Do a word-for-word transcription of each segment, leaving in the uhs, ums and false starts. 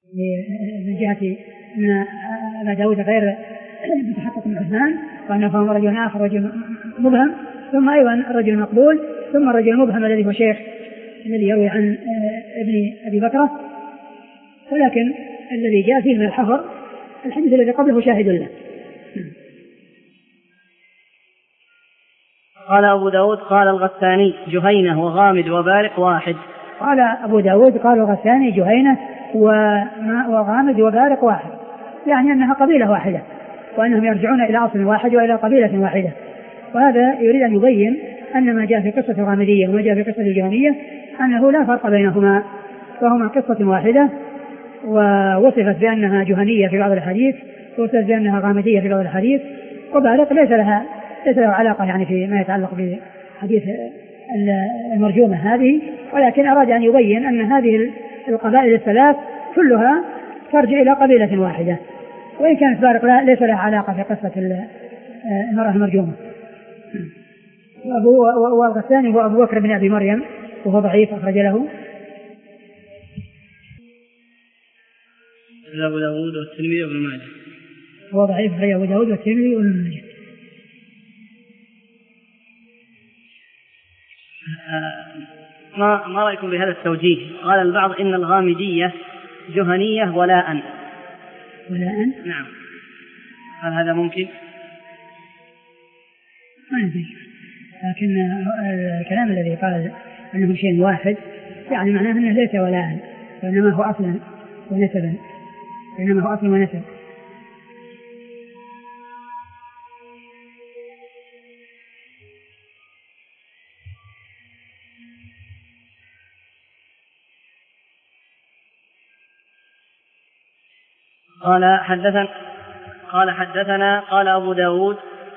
من جهة أن أبا داود غير متحقق من عثمان وأنه فهم رجل آخر رجل مبهم، ثم أيضا الرجل المقبول، ثم الرجل المبهم الذي هو شيخ الذي يروي عن ابن أبي بكرة. ولكن الذي جاء فيه من الحفر الحديث الذي قبله شاهد له. قال أبو داود قال الغساني جهينة وغامد وبارق واحد. قال أبو داود قال الغساني جهينة وغامد وبارق واحد، يعني أنها قبيلة واحدة وأنهم يرجعون إلى أصل واحد وإلى قبيلة واحدة. وهذا يريد أن يبين أن ما جاء في قصة الغامدية وما جاء في قصة الجهنية أنه لا فرق بينهما، وهما قصة واحدة، ووصفت بأنها جهنية في بعض الحديث ووصفت بأنها غامدية في بعض الحديث، وبارق ليس لها ليس له علاقة يعني فيما يتعلق بحديث المرجومة هذه، ولكن أراد أن يبين أن هذه القبائل الثلاث كلها ترجع إلى قبيلة واحدة، وإن كانت بارق ليس لها علاقة في قصة المرأة المرجومة. والثاني هو أبو بكر بن أبي مريم وهو ضعيف أخرج له أبو داود والترمذي وابن ماجه، هو ضعيف أخرج أبو داود والترمذي وابن ماجه. ما ما رأيكم بهذا التوجيه؟ قال البعض إن الغامدية جهنية ولاء. ولاء؟ نعم. هل هذا ممكن؟ ما ندري، لكن الكلام الذي قال أنه شيء واحد يعني معناه أنه ليس ولاء، وإنما هو أصلا ونسبا، وإنما هو أصلا ونسب. قال حدثنا قال حدثنا قال أبو داود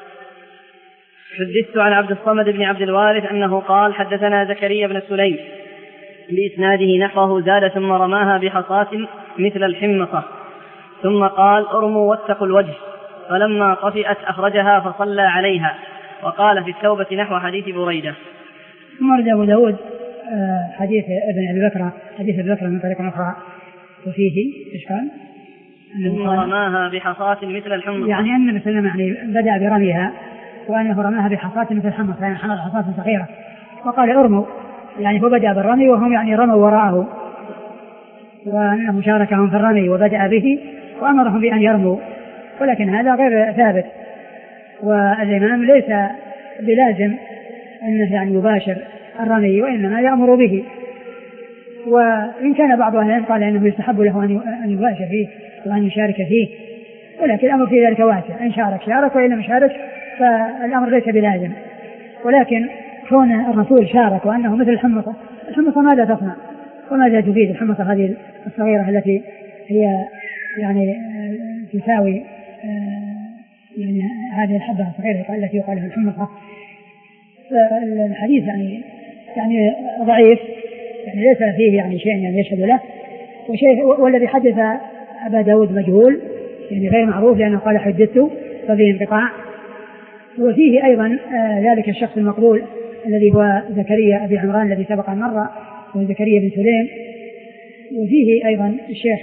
حدثت عن عبد الصمد بن عبد الوارث أنه قال حدثنا زكريا بن سليم بإسناده نحوه زاد ثم رماها بحصاة مثل الحمصة ثم قال ارموا واتقوا الوجه، فلما طفئت أخرجها فصلى عليها، وقال في التوبة نحو حديث بريدة. ثم رد أبو داود حديث ابن أبي بكر حديث أبي بكر من طريق أخرى وفيه إيش قال؟ ثم رماها بحصاة مثل الحمصة، يعني أن النبي صلى الله عليه وسلم يعني بدأ برميها وأنه رماها بحصاة مثل الحمصة، يعني حمل حصاة صغيرة، وقال ارموا، يعني هو بدأ بالرمي وهم يعني رموا وراءه، وأنه شاركهم في الرمي وبدأ به وأمرهم بأن يرموا، ولكن هذا غير ثابت، والإمام ليس بلازم أنه يعني يباشر الرمي وإنما يأمر به. وإن كان بعض أهل العلم قال أنه يستحب له أن يباشر فيه وأن يشارك فيه، ولكن الأمر في ذلك واسع، إن شارك شارك وإن لم يشارك فالأمر ليس بلازم. ولكن كون الرسول شارك وأنه مثل الحمصة، الحمصة ماذا تصنع وماذا تفيد؟ الحمصة هذه الصغيرة التي هي يعني تساوي يعني هذه الحبة الصغيرة التي يقال لها الحمصة. الحديث يعني يعني ضعيف، يعني ليس فيه يعني شيء يعني يشهد له، وشيء والذي حدث أبا داود مجهول يعني غير معروف لأنه قال حدثته ففيه انقطاع. وفيه أيضا ذلك الشخص المقبول الذي هو زكريا أبي عمران الذي سبق مرة، وزكريا بن سليم. وفيه أيضا الشيخ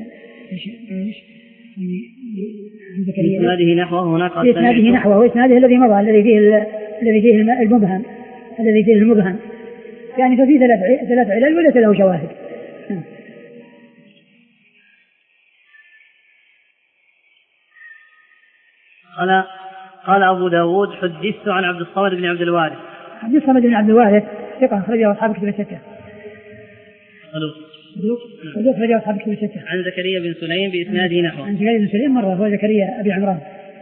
زكريا إسناده نحوه هناك إسناده نحوه وإسناده الذي مضى الذي فيه الذي فيه المبهم الذي فيه المبهم يعني ففيه ثلاث ثلاث علل وليس له شواهد. قال قال أبو داود حدثت عن عبد الصمد بن عبد الوارث. عبد الصمد بن عبد الوارث ثقة أخرجه أصحاب كتب الستة. صدوق أخرجه أصحاب كتب الستة. عن زكريا بن سليم بإسناده نحوه. عن زكريا بن سليم مرة هو زكريا أبي عمران.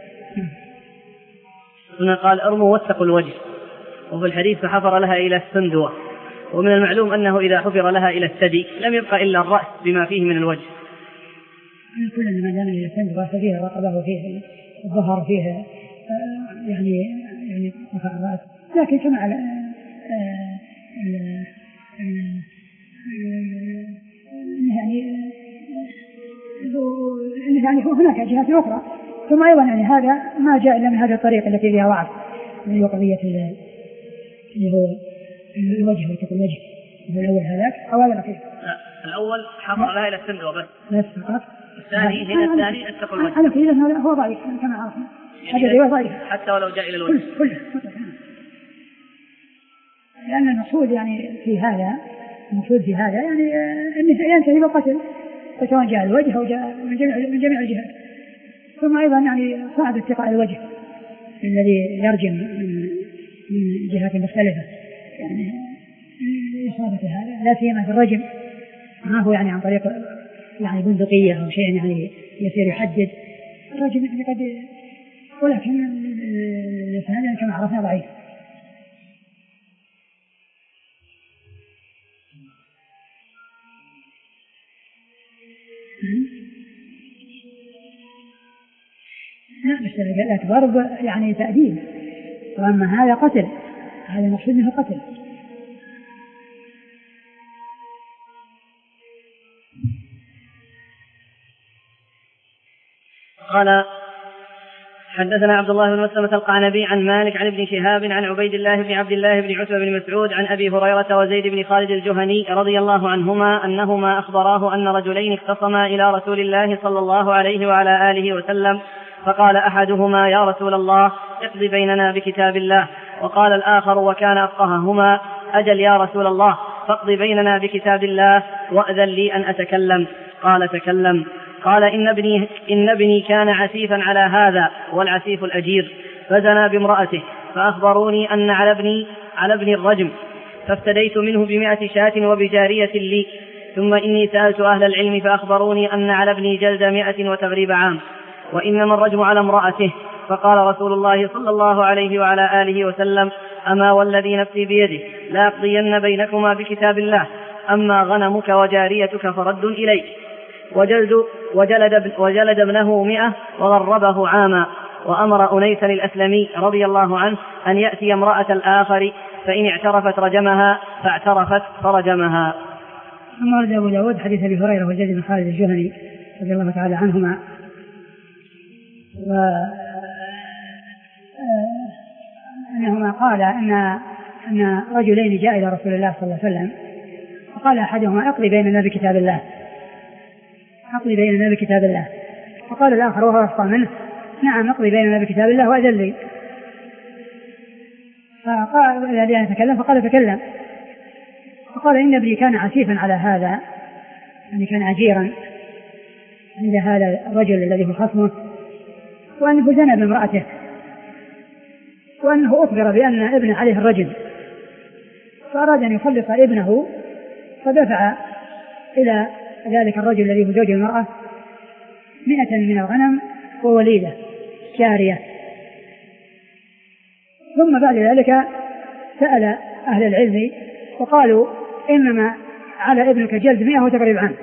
ثم قال ارموا واتقوا الوجه، وفي الحديث فحفر لها إلى السندوة، ومن المعلوم أنه إذا حفر لها إلى الثدي لم يبقى إلا الرأس بما فيه من الوجه. كل ما دام إلى السندوة ففيه رقبة وفيه الظهر فيه يعني يعني الرأس، لكن كما على يعني يعني هناك جهات أخرى. ثم أيضا يعني هذا ما جاء إلا من هذا الطريق التي فيها ضعف، اللي هو قضية اللي هو الوجه وتقل الوجه، هو الأول هذاك أو هذا الأخير. الأول حفر لها إلى السن وبس. بس فقط. الثاني هنا الثاني اتقوا الوجه. أنا في هذا هو ضعيف كما عرفنا. هذا رواية ضعيف. حتى ولو جاء إلى الوجه. كل كل. لأن المقصود يعني في هذا المقصود في هذا يعني أنه ينتهي بالقتل سواء جاء الوجه أو جاء من جميع من جميع الجهات. ثم أيضا يعني صعب اتقاء الوجه الذي يرجم من من جهات مختلفة يعني إصابة هذا لا سيما في الرجم ما هو يعني عن طريق يعني بندقية أو شيء يعني يصير يحدد الرجم يعني قد ولكن الإسناد يعني كما عرفنا ضعيف. لا بس الأكبر يعني تأديب وأما هذا قتل هذا المقصود منه قتل. قال حدثنا عبد الله بن مسلمة القعنبي عن مالك عن ابن شهاب عن عبيد الله بن عبد الله بن عتبة بن مسعود عن أبي هريرة وزيد بن خالد الجهني رضي الله عنهما أنهما أخبراه أن رجلين اختصما إلى رسول الله صلى الله عليه وعلى آله وسلم فقال أحدهما يا رسول الله اقض بيننا بكتاب الله وقال الآخر وكان أفقههما أجل يا رسول الله فاقض بيننا بكتاب الله وأذن لي أن أتكلم. قال تكلم. قال إن ابني, إن ابني كان عسيفا على هذا والعسيف الأجير فزنى بامرأته فأخبروني أن على ابني, على ابني الرجم فافتديت منه بمائة شاة وبجارية لي ثم إني سألت أهل العلم فأخبروني أن على ابني جلد مائة وتغريب عام وإنما الرجم على امرأته. فقال رسول الله صلى الله عليه وعلى آله وسلم أما والذي نفسي بيده لا أقضين بينكما بكتاب الله أما غنمك وجاريتك فرد إليك. وجلد, وجلد, وجلد ابنه مئة وغربه عاما وأمر أنيسا الأسلمي رضي الله عنه أن يأتي امرأة الآخر فإن اعترفت رجمها فاعترفت فرجمها. ثم ورد أبو داود حديث أبي هريرة وزيد بن خالد الجهني رضي الله تعالى عنهما وأنهما قال أن أن رجلين جاء إلى رسول الله صلى الله عليه وسلم فقال أحدهما اقضي بيننا بكتاب الله اقضي بيننا بكتاب الله فقال الآخر وهو أفقه منه نعم اقضي بيننا بكتاب الله وأذن لي. فقال إذا لي أن أتكلم فقال تكلم. فقال إن ابني كان عسيفا على هذا يعني كان عجيرا عند هذا الرجل الذي هو خصمه وأنه زنى بامرأته وأنه أخبر بأن ابن عليه الرجم فأراد أن يخلص ابنه فدفع إلى ذلك الرجل الذي هو زوج المرأة مئة من الغنم ووليدة جارية. ثم بعد ذلك سأل أهل العلم وقالوا إنما على ابنك جلد مئة وتغريب عنه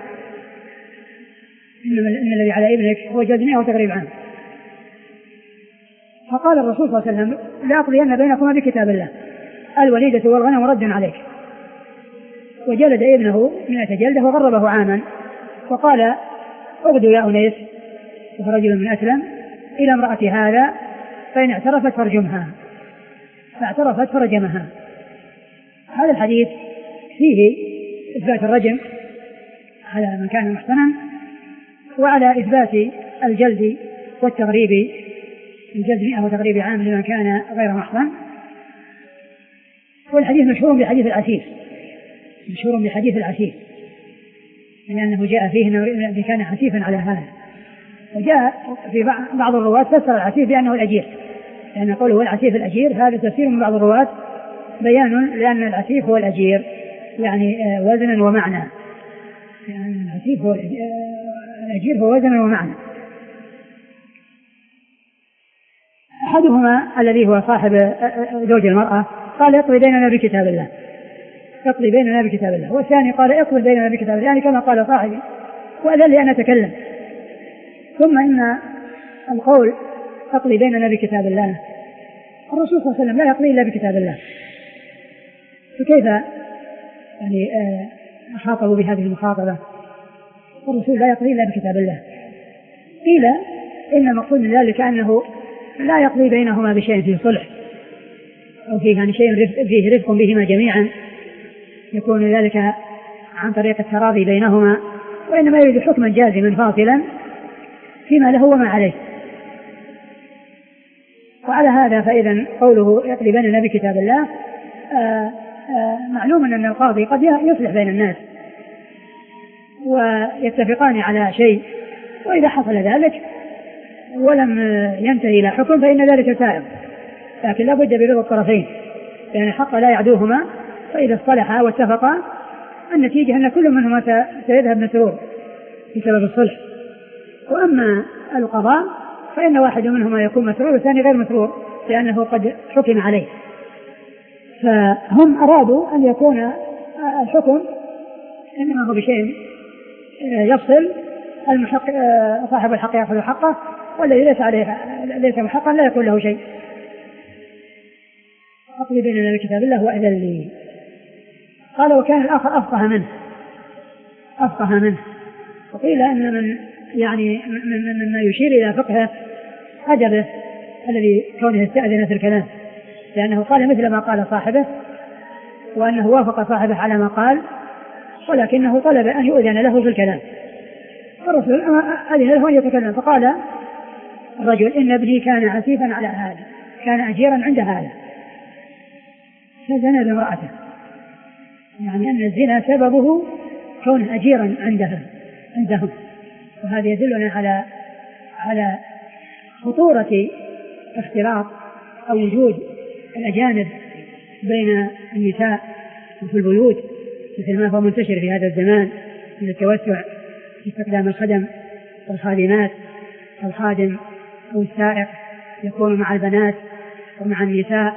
إنما إن الذي على ابنك هو جلد مئة وتغريب عنه. فقال الرسول صلى الله عليه وسلم لا أقضين بينكما بكتاب الله الوليدة والغنم رد عليك. وجلد ابنه مئة جلدة وغربه عاما وقال اغدوا يا أنيس وهو رجل من أسلم إلى امرأة هذا فإن اعترفت فرجمها فاعترفت فرجمها. هذا الحديث فيه إثبات الرجم على من كان محسنا وعلى إثبات الجلد والتغريب الجلد مئة وتغريب عام لمن كان غير محسن. والحديث مشهور بحديث العسيف مشهور بحديث العسيف لأنه جاء فيه أنه كان عسيفا على هذا. وجاء في بعض الرواة فسر العسيف بأنه الأجير لأن قوله هو العسيف الأجير هذا تفسير من بعض الرواة بيان لأن العسيف هو الأجير يعني وزنا ومعنى يعني العسيف هو الأجير هو وزنا ومعنى. أحدهما الذي هو صاحب زوج المرأة قال اقضي بيننا بكتاب الله اقضي بيننا بكتاب الله والثاني قال اقضي بيننا بكتاب الله يعني كما قال صاحبي وأذن لي أن أتكلم. ثم إن القول اقضي بيننا بكتاب الله الرسول صلى الله عليه وسلم لا يقضي إلا بكتاب الله فكيف يعني خاطبوا بهذه المخاطبة الرسول لا يقضي إلا بكتاب الله. قيل إن المقصود من ذلك أنه لا يقضي بينهما بشيء فيه صلح أو فيه يعني شيء فيه رفق بهما جميعا يكون ذلك عن طريق التراضي بينهما، وإنما يريد حكما جازما فاصلا فيما له وما عليه. وعلى هذا فإذا قوله يقلبن بكتاب الله آآ آآ معلوم أن القاضي قد يصلح بين الناس ويتفقان على شيء، وإذا حصل ذلك ولم ينتهي إلى حكم فإن ذلك سائغ، لكن لا بد برضا الطرفين، لأن الحق لا يعدوهما، فإذا اصطلحا واتفقا النتيجة أن كل منهما سيذهب مسرور بسبب الصلح. وأما القضاء فإن واحد منهما يكون مسرور والثاني غير مسرور لأنه قد حكم عليه. فهم أرادوا أن يكون الحكم إنما هو بشيء يفصل المحق صاحب الحق يأخذ حقه، والذي ليس عليه ليس محقا لا يكون له شيء. أقل بيننا بكتاب الله وأذن لي. قال وكان الآخر أفقه منه أفقه منه وقيل أن من يعني مما يشير إلى فقهه أدبه الذي كونه استأذن في الكلام، لأنه قال مثل ما قال صاحبه، وأنه وافق صاحبه على ما قال، ولكنه طلب أن يؤذن له في الكلام، فالرسول أذن له أن يتكلم. فقال الرجل إن ابني كان عسيفا على هذا، كان أجيرا عند هذا، فزنى بامرأته، يعني أن الزنا سببه كون أجيرا عندها عندهم. وهذا يدلنا على على خطورة اختلاط أو وجود الأجانب بين النساء في البيوت، مثل ما هو منتشر في هذا الزمان من التوسع في استخدام الخدم والخادمات. الخادم أو السائق يكون مع البنات ومع النساء،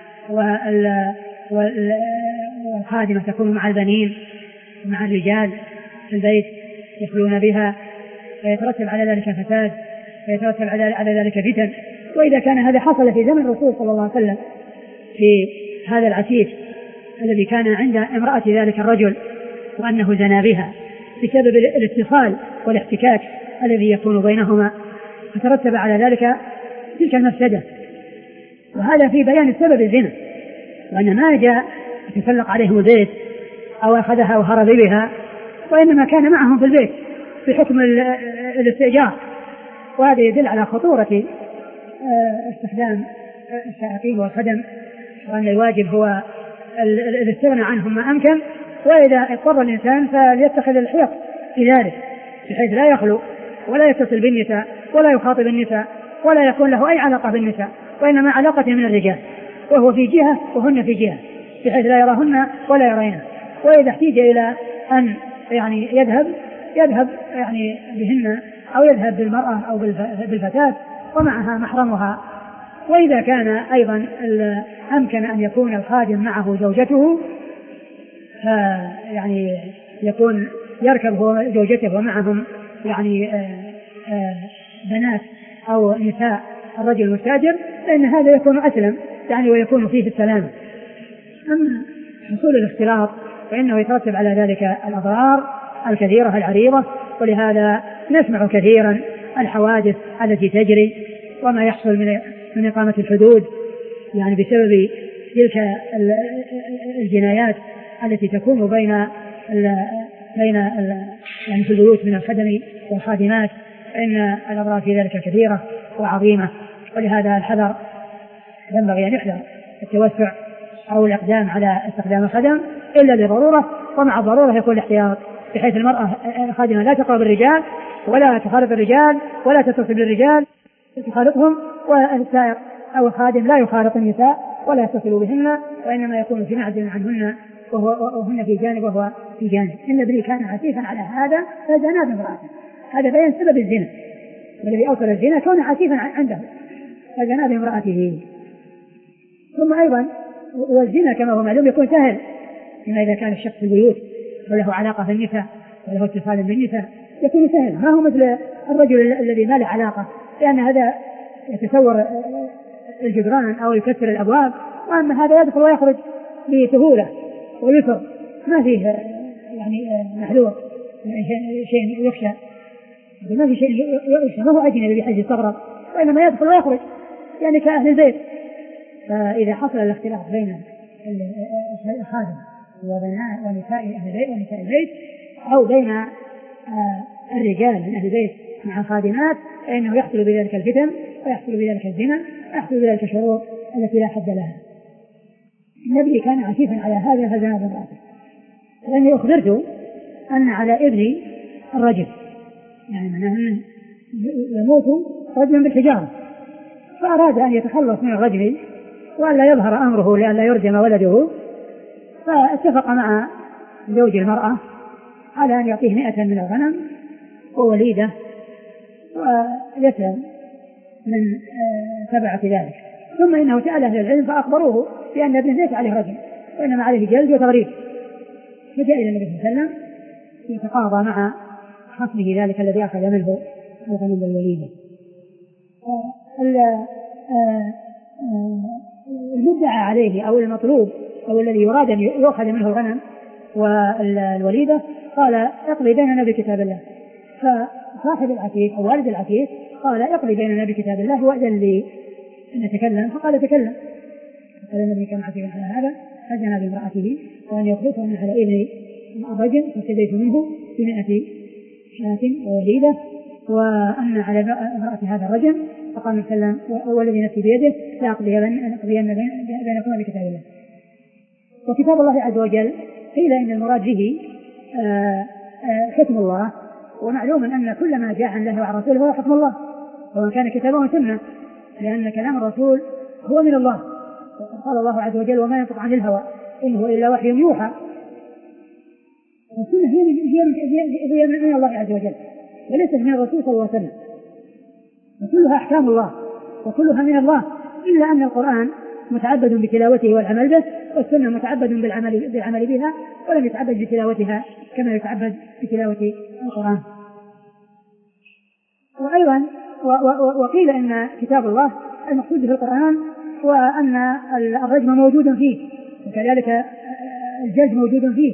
والخادمة تكون مع البنين ومع الرجال في البيت يخلون بها، فيترتب على ذلك فساد، فيترتب على ذلك فتن. وإذا كان هذا حصل في زمن الرسول صلى الله عليه وسلم في هذا العسيف الذي كان عند امرأة ذلك الرجل وأنه زنى بها بسبب الاتصال والاحتكاك الذي يكون بينهما، فترتب على ذلك تلك المفسدة. وهذا في بيان سبب الزنا، وأن ما جاء يتسلق عليهم البيت أو أخذها وهرب بها، وإنما كان معهم في البيت في حكم الاستئجار. وهذا يدل على خطورة استخدام السائقين والخدم، وأن الواجب هو الاستغناء عنهم ما أمكن، وإذا اضطر الإنسان فليتخذ الحيط في ذلك بحيث لا يخلو ولا يتصل بالنساء ولا يخاطب النساء ولا يكون له أي علاقة بالنساء، وإنما علاقة من الرجال، وهو في جهة وهن في جهة، بحيث لا يراهن ولا يرينه. وإذا احتيج إلى أن يعني يذهب يذهب يعني بهن، أو يذهب بالمرأة أو بالفتاة ومعها محرمها. وإذا كان أيضا أمكن أن يكون الخادم معه زوجته، يعني يكون يركب هو زوجته ومعهم يعني بنات أو نساء الرجل المستأجر، فإن هذا يكون أسلم يعني ويكون فيه السلام. أما حصول الاختلاط فإنه يترتب على ذلك الأضرار الكثيرة العريضة، ولهذا نسمع كثيرا الحوادث التي تجري وما يحصل من من إقامة الحدود يعني بسبب تلك الجنايات التي تكون بين ال بين ال يعني في البيوت من الخدم والخادمات، فإن الأضرار في ذلك كثيرة وعظيمة. ولهذا الحذر ينبغي أن يحذر التوسع أو الإقدام على استخدام الخدم إلا لضرورة، ومع الضرورة يكون الاحتياط، بحيث المرأة الخادمة لا تقرب الرجال ولا تخالط الرجال ولا تتصل بالرجال تخالطهم، والسائق أو الخادم لا يخالط النساء ولا يتصل بهن، وإنما يكون في معزل عنهن وهن في جانب وهو في جانب. إن ابني كان عسيفا على هذا فزنا بامرأته. هذا بيان سبب الزنا، والذي أوصل الزنا كون عسيفا عنده فزنا بامرأته. ثم أيضا والزنا كما هو معلوم يكون سهل، إما إذا كان الشخص في البيوت وله علاقة بالنساء وله اتصال بالنساء يكون سهل، ما هو مثل الرجل الذي ما له علاقة، لأن هذا يتصور الجدران أو يكسر الأبواب، وأما هذا يدخل ويخرج بسهولة ويسر، ما فيه يعني محذور شيء يخشى، ما في شيء يخشى، ما هو أجنبي بحيث يستغرب، وإنما يدخل ويخرج يعني كأهل البيت. فإذا حصل الاختلاف بين الخادم وبناء ونساء أهل البيت ونساء البيت، أو بين الرجال من أهل البيت مع الخادمات، فإنه يحصل بذلك الفتن ويحصل بذلك الزنا ويحصل بذلك الشرور التي لا حد لها. النبي كان عفيفا على هذا فزنا بامرأته، لأني أخبرت أن على ابني الرجل، يعني معناه أنه يموت رجلا بالحجارة، فأراد أن يتخلص من الرجل وألا يظهر أمره لألا يرجم ولده، فاتفق مع زوج المرأة على أن يعطيه مئة من الغنم ووليدة ويسلم من تبعة ذلك. ثم إنه سأل أهل العلم فأخبروه بأن ابنه ليس عليه رجل وإنما عليه جلد وتغريب، فجاء إلى النبي صلى الله عليه وسلم يتقاضى مع خصمه ذلك الذي أخذ منه الغنم والوليدة. المدعى عليه أو المطلوب أو الذي يراد أن يؤخذ منه الغنم والوليدة قال اقضي بيننا بكتاب الله، فصاحب العتيق أو والد العتيق قال اقضي بيننا بكتاب الله وأذن لي أن أتكلم، فقال تكلم. قال النبي كان عتيقا على هذا فزنا بامرأته وأن يخلصه من على ابن الرجل فاستديت منه بمئة شاة ووليدة، وأن على امرأة هذا الرجل فقال سلم والذي نفسي بيده لا أقضين بينكما بكتاب الله. وكتاب الله عز وجل قيل إن المراد به حكم الله، ومعلوم أن كل ما جاء عن الله وعن رسوله هو حكم الله، ومن كان كتابه سنة، لأن كلام الرسول هو من الله، قال الله عز وجل وما ينطق عن الهوى إن هو إلا وحي يوحى. والسنة هي, هي, هي من الله عز وجل وليست من الرسول صلى الله عليه وسلم، وكلها أحكام الله وكلها من الله، إلا أن القرآن متعبد بتلاوته والعمل به، والسنة متعبد بالعمل, بالعمل بها ولم يتعبد بتلاوتها كما يتعبد بتلاوة القرآن. وأيضا وقيل إن كتاب الله المقصود في القرآن وأن الرجم موجود فيه، وكذلك الجلد موجود فيه،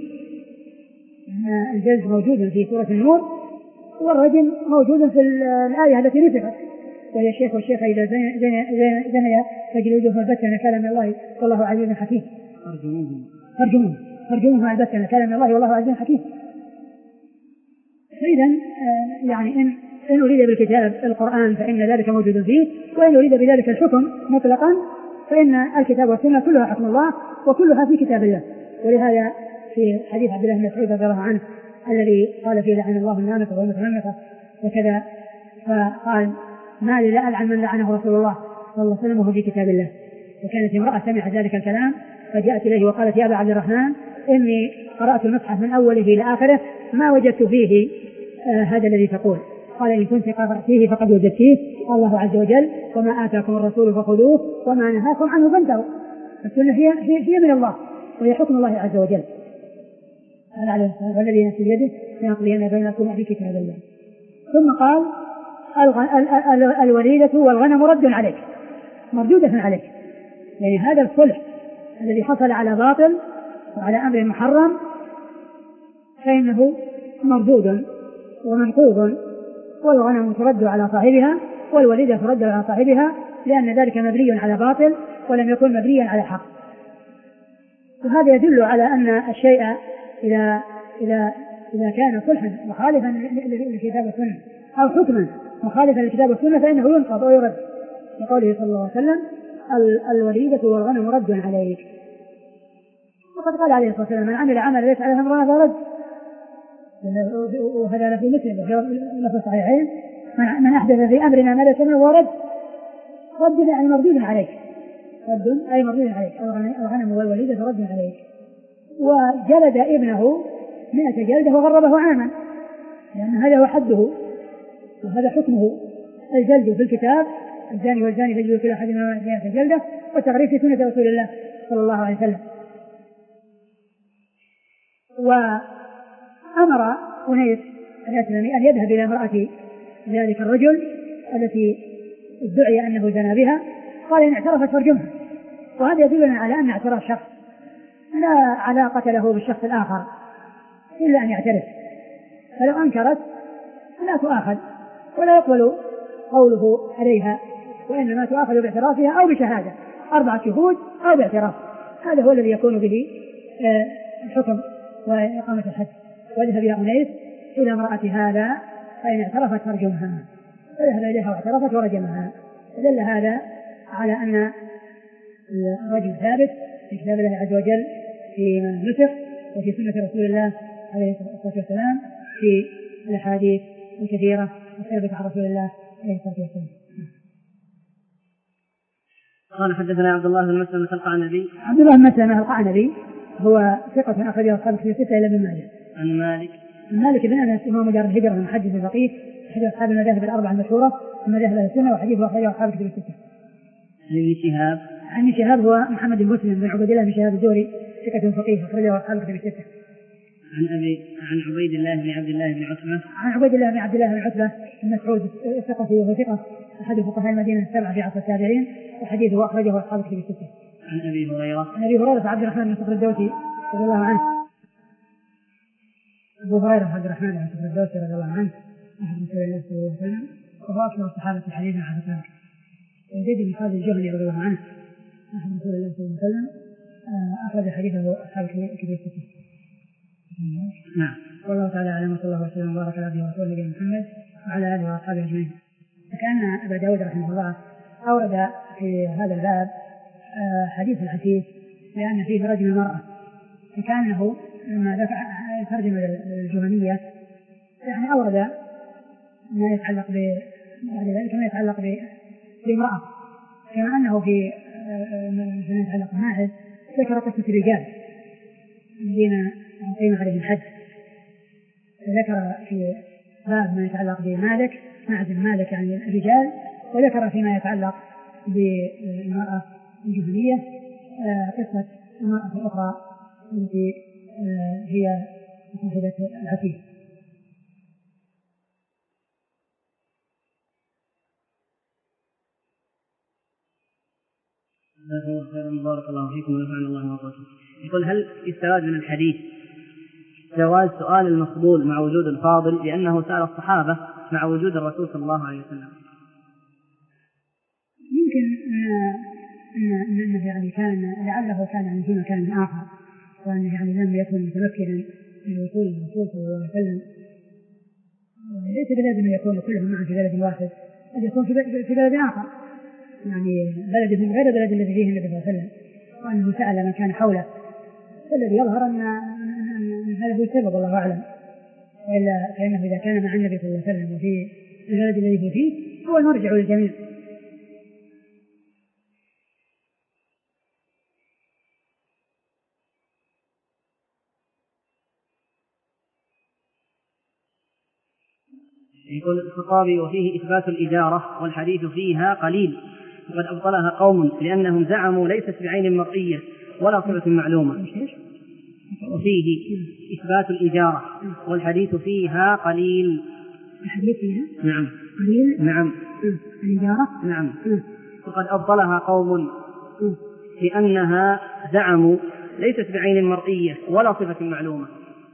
الجلد موجود في سورة النور، والرجم موجود في الآية التي نسخت وهي الشيخ والشيخة إذا زنيا فاجلدوهما البتة نكالا من الله والله عزيز حكيم. فرجموهما فرجموهما البتة نكالا من الله والله عزيز حكيم. فإذا يعني إن إن أريد بالكتاب القرآن فإن ذلك موجود فيه، وإن أريد بذلك الحكم مطلقا فإن الكتاب والسنة كلها حكم الله وكلها في كتاب الله. ولهذا في حديث عبد الله بن مسعود رضي الله عنه الذي قال فيه لعن الله النامكة والمتنمكة وكذا، فقال ما لي لا ألعن من لعنه رسول الله صلى الله عليه وسلم وهو في كتاب الله. وكانت امرأة سمعت ذلك الكلام فجاءت إليه وقالت يا أبا عبد الرحمن إني قرأت المصحف من أوله إلى آخره ما وجدت فيه آه هذا الذي تقول. قال إن كنت قرأتيه فقد وجدتيه، قال الله عز وجل وما آتاكم الرسول فخذوه وما نهاكم عنه فانتهوا. السنة هي, هي, هي من الله وهي حكم الله عز وجل. قال عليه الصلاة والذي نفسي بيده ليقضين بينكم في كتاب الله. ثم قال الوليدة والغنم رد عليك، مردودة عليك، يعني هذا الصلح الذي حصل على باطل وعلى أمر محرم فإنه مردود ومنقوض، والغنم ترد على صاحبها والوليدة ترد على صاحبها، لأن ذلك مبني على باطل ولم يكن مبنيا على حق. وهذا يدل على أن الشيء إذا إذا إذا كان صلحا مخالفا للكتاب والسنة أو حكما مخالفا للكتاب والسنة فإنه ينقض ويرد، لقوله صلى الله عليه وسلم الوليدة والغنم رد عليك. وقد قال عليه الصلاة والسلام من عمل عمل ليس عليه أمرنا فرد، وهذا في مسلم وفي الصحيحين من أحدث في أمرنا ما ليس منه ورد، رد يعني مردود عليك، رد أي مردود عليك، الغنم والوليدة رد عليك. وجلد ابنه مئة جلدة وغربه عاما، لأن هذا هو حده وهذا حكمه، الجلد في الكتاب الزاني والزاني فاجلدوا كل أحد منهما مئة جلدة، والتغريب في سنة رسول الله صلى الله عليه وسلم. وأمر أنيس الأسلمي أن يذهب إلى امرأة ذلك الرجل التي ادعي أنه زنى بها، قال إن اعترفت فارجمها. وهذا يدلنا على أن اعتراف شخص لا علاقة له بالشخص الآخر إلا أن يعترف، فلو أنكرت لا تؤاخذ ولا يقبل قوله عليها، وإنما تؤاخذ باعترافها أو بشهادة أربعة شهود أو باعتراف. هذا هو الذي يكون به الحكم وإقامة الحد، وذهب يا أنيس إلى امرأة هذا فإن اعترفت فرجمها، فذهب إليها واعترفت ورجمها. دل هذا على أن الرجم ثابت في كتاب الله عز وجل فيما نسخ، وفي سنة رسول الله عليه الصلاة والسلام في الأحاديث الكثيرة الثابتة عن رسول الله عليه الصلاة والسلام. قال حدثنا عبد الله بن مسلم القعنبي. عبد الله بن مسلم القعنبي هو ثقة أخرجه أصحاب الكتب الستة إلا ابن ماجه. عن مالك. عن مالك بن أنس إمام دار الهجرة المحدث الفقيه أحد أصحاب المذاهب الأربعة المشهورة من مذاهب أهل السنة، وحديثه أخرجه أصحاب الكتب الستة. عن ابن شهاب. عن ابن شهاب هو محمد بن مسلم بن عبد الله بن شهاب الزهري ثقة فقيه أخرجه أصحاب الكتب الستة. عن أبي عن عبيد الله بن عبد الله بن عتبة. عن عبيد الله بن عبد الله بن عتبة بن مسعود الثقفي وهو ثقة أحد فقهاء المدينة السبعة في عصر التابعين، وحديثه أخرجه أصحاب الكتب الستة. عن أبي هريرة. عن أبي هريرة عبد الرحمن بن صخر الدوسي رضي الله عنه. أبو هريرة عبد الرحمن بن صخر الدوسي رضي الله عنه أحد رسول الله صلى الله عليه وسلم، وهو أكثر الصحابة حديثا عن ذلك. وزيد بن خالد الجهني رضي الله عنه أحد رسول الله صلى الله عليه وسلم أخرج حديثه أصحاب الكتب الستة. نعم. والله تعالى أعلم، وصلى الله وسلم وبارك على عبده ورسوله نبينا محمد وعلى آله وأصحابه أجمعين. فكان أبا داود رحمه الله أورد في هذا الباب حديث الحسيس لأن فيه رجم المرأة، فكانه لما ترجم الجهنية يعني أورد ما يتعلق ب بعد ذلك ما يتعلق بامرأة، كما أنه في ما يتعلق بماعز ذكر قصة الرجال الذين قيم عليهم الحد، ذكر في باب ما يتعلق بمالك معز مالك يعني الرجال، وذكر فيما يتعلق بالمرأة الجهنية قصة المرأة الأخرى التي هي صاحبة العفيف. بارك الله فيكم ونفعنا الله وبركاته. يقول هل يستفاد من الحديث جواز سؤال المفضول مع وجود الفاضل لأنه سأل الصحابة مع وجود الرسول صلى الله عليه وسلم؟ يمكن أن أنه يعني كان لعله كان يعني في مكان آخر، وأنه يعني لم يكن متمكنا من وصول الرسول صلى الله عليه وسلم. ليس بلازم أن يكون كلهم معا في بلد واحد، قد يكون في بلد آخر يعني بلدهم غير بلد الذي فيه النبي صلى الله عليه وسلم، وأنه سأل من كان حوله، فالذي يظهر أن هذا هو السبب والله أعلم. وإلا فإنه إذا كان مع النبي صلى الله عليه وسلم وفي البلد الذي هو فيه هو المرجع للجميع. يقول الخطابي وفيه إثبات الإجارة والحديث فيها قليل، وقد أبطلها قوم لأنهم زعموا ليست بعين مرئية ولا صفة معلومة. وفيه إثبات الإجارة والحديث فيها قليل. الحديث فيها نعم قليل. نعم الإجارة نعم. وقد أبطلها قوم لأنها زعموا ليست بعين مرئية ولا صفة معلومة.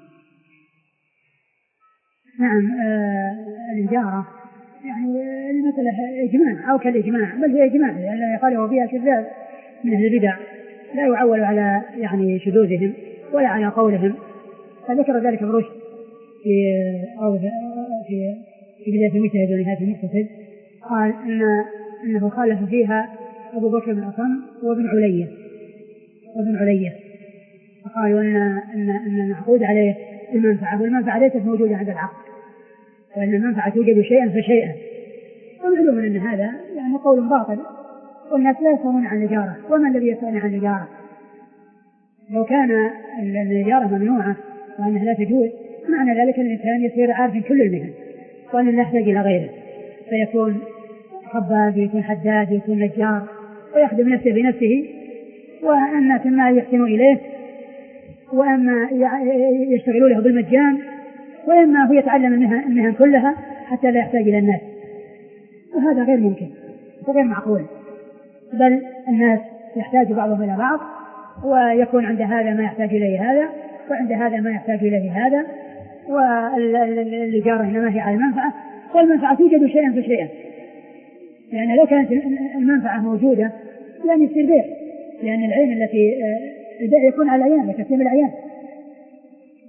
نعم. آه الإجارة يعني المسألة إجماع أو كالإجماع، بل هي إجماع لأن يقاله فيها كذاب من أهل البدع لا يعول على يعني شذوذهم ولا على قولهم. فذكر ذلك ابن رشد في أو في في بداية المجتهد ونهاية المقتصد، قال إن أنه خالف فيها أبو بكر بن أصم وابن علية وابن علية فقالوا إن أن أن المعقود عليه المنفعة، والمنفعة ليست موجودة عند العقد، وأن المنفعة توجد شيئا فشيئا. ومعلوم أن هذا يعني قول باطل، والناس لا يسألون عن الإجارة، وما الذي يسأل عن الإجارة؟ لو كان الإجارة ممنوعة وأنها لا تجوز معنى ذلك أن الإنسان يصير عارف كل المهن، وأنه لا يحتاج إلى غيره، فيكون خباز ويكون حداد ويكون نجار ويخدم نفسه بنفسه، والناس ما يحسنوا إليه وأما يشتغلوا له بالمجان، وإما هو يتعلم المهن كلها حتى لا يحتاج إلى الناس، وهذا غير ممكن وغير معقول. بل الناس يحتاج بعضهم إلى بعض، ويكون عند هذا ما يحتاج إليه هذا، وعند هذا ما يحتاج إليه هذا، والإجارة إنما هي على المنفعة، والمنفعة توجد شيئا فشيئا، لأن لو كانت المنفعة موجودة لن يصير بيع، لأن العين التي البيع يكون على العيان لتسليم العيان،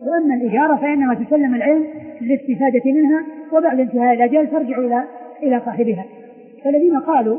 وأما الإجارة فإنما تسلم العلم للاستفادة منها، وبعد انتهاء الأجل ترجع إلى إلى صاحبها. فالذين قالوا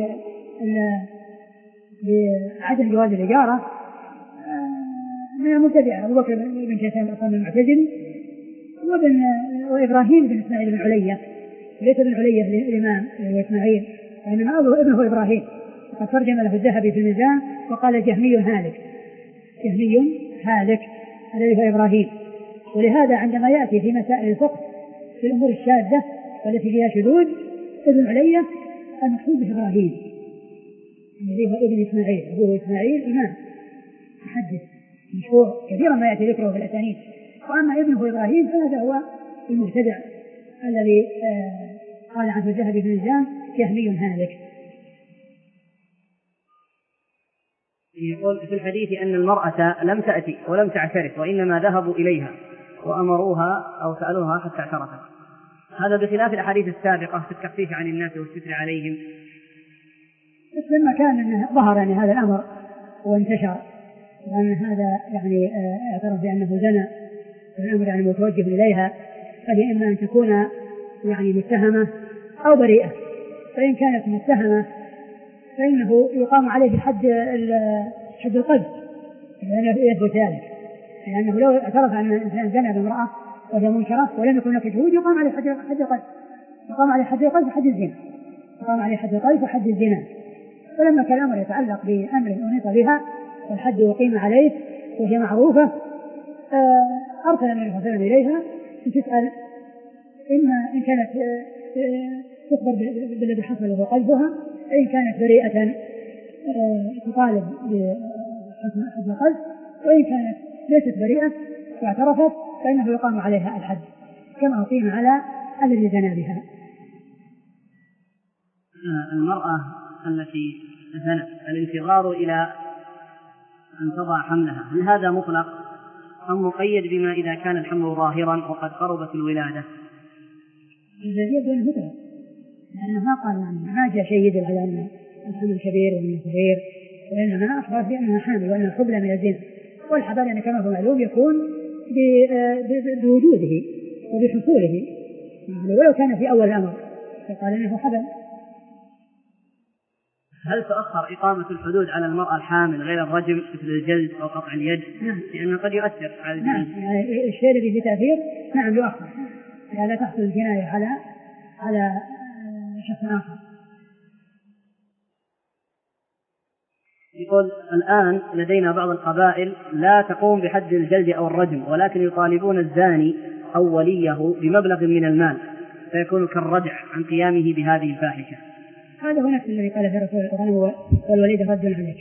بعدم جواز الإجارة من المبتدعة أبو بكر بن شيخان الأصم المعتزلي وابن وإبراهيم بن إسماعيل بن علية، ليس بن علية الإمام وإسماعيل وإنما ابنه إبراهيم، وقد ترجم له الذهبي في الميزان وقال جهمي هالك، جهمي هالك الذي هو إبراهيم. ولهذا عندما يأتي في مسائل الفقه في الأمور الشاذة والتي فيها شذوذ ابن علية المقصود به إبراهيم الذي هو ابن إسماعيل، أبوه إسماعيل إمام محدث مشهور كثيرا ما يأتي ذكره في الأسانيد. وأما ابنه إبراهيم فهذا هو المبتدع الذي آه قال عنه الذهبي في الميزان جهمي هالك. يقول في الحديث أن المرأة لم تأتي ولم تعترف وإنما ذهبوا إليها وأمروها أو سألوها حتى اعترفت، هذا بخلاف الأحاديث السابقة في التخفيف عن الناس والستر عليهم. بس لما كان ظهر يعني هذا الأمر وانتشر وأن هذا يعني اعترف بأنه زنى والأمر يعني متوجه إليها، فهي إما أن تكون يعني متهمة أو بريئة. فإن كانت متهمة فإنه يقام عليه حد حد القذف لأنه يثبت ذلك، لأنه لو اعترف أن الإنسان زنى بامرأة وهي منكرة ولم يكن لك شهود يقام عليه حد القذف، يقام عليه حد القذف وحد الزنا، يقام عليه حد القذف وحد الزنا. فلما كان الأمر يتعلق بأمر أنيط بها والحد يقيم عليه وهي معروفة أرسل النبي صلى الله عليه وسلم إليها لتسأل إما إن كانت تخبر بالذي حصل وهو قذفها، إن كانت بريئة تطالب بحد القذف، وإن كانت ليست بريئة واعترفت فإنه يقام عليها الحد كما أقيم على الذي زنى بها. المرأة التي زنت الانتظار إلى أن تضع حملها، هل هذا مطلق أم مقيد بما إذا كان الحمل ظاهرا وقد قربت الولادة؟ الذي يبدو أنه مطلق، لأنه ما قال ما جاء شيء يدل على أن الحمل كبير وأنه صغير، وإنما أخبر بأنها حامل وأنها حبلى من الزنا. والحبل يعني كما هو معلوم يكون بوجوده وبحصوله ولو كان في أول الأمر فقال أنه حبل. هل تؤخر إقامة الحدود على المرأة الحامل غير الرجم مثل الجلد أو قطع اليد؟ نعم. لأنه قد يؤثر على الجنين. نعم. يعني الشيء الذي في تأثير نعم يؤخر، يعني لا تحصل الجناية على على شخص آخر. يقول الآن لدينا بعض القبائل لا تقوم بحد الجلد أو الرجم، ولكن يطالبون الزاني أو وليه بمبلغ من المال فيكون كالردع عن قيامه بهذه الفاحشة. هذا هو نفس الذي قال في رسول الله والوليد رد عليك.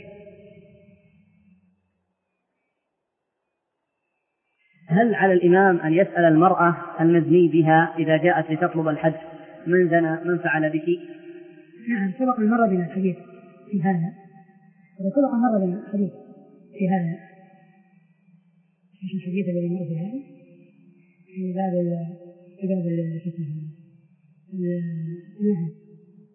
هل على الإمام أن يسأل المرأة المزني بها إذا جاءت لتطلب الحد من زنى من فعل بك؟ نعم سبق المرة بنا الحديث في هذا، سبق المرة بنا الحديث في هذا. ايش الحديث الذي مر في هذا؟ في باب في باب نعم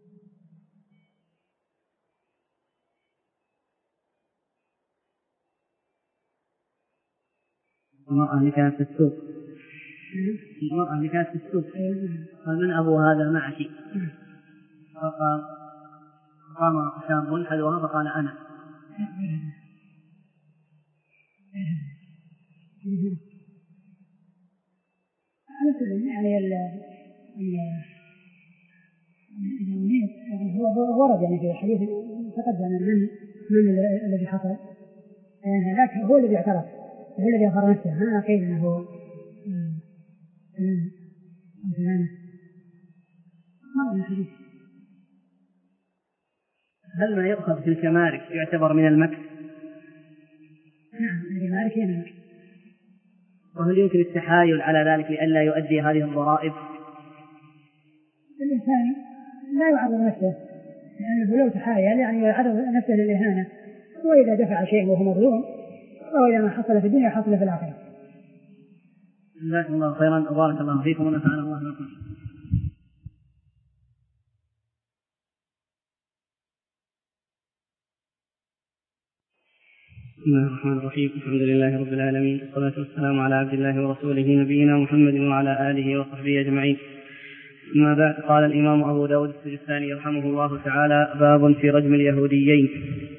المرأة اللي كانت في السوق، المرأة اللي كانت في السوق قال من أبو هذا معك؟ فقال قام شاب حلوها فقال أنا. يعني يعني هو ورد يعني في الحديث تقدم من من الذي حصل، يعني لكن هو الذي اعترف، هو الذي أظهر نفسه، ما قيل أنه هل ما يؤخذ في الكمارك يعتبر من المكر؟ نعم الكمارك من المكر. وهل يمكن التحايل على ذلك لئلا يؤدي هذه الضرائب؟ الإنسان لا يعرض نفسه، لأنه لو تحايل يعني يعرض نفسه للإهانة، وإذا دفع شيء وهو مظلوم وإذا ما حصل في الدنيا حصل في الآخرة. جزاكم الله خيرا وبارك الله فيكم ونفعنا الله بكم. بسم الله الرحمن الرحيم. الحمد لله رب العالمين، والصلاة والسلام على عبد الله ورسوله نبينا محمد وعلى آله وصحبه أجمعين. أما بعد، قال الإمام أبو داود السجستاني رحمه الله تعالى: باب في رجم اليهوديين.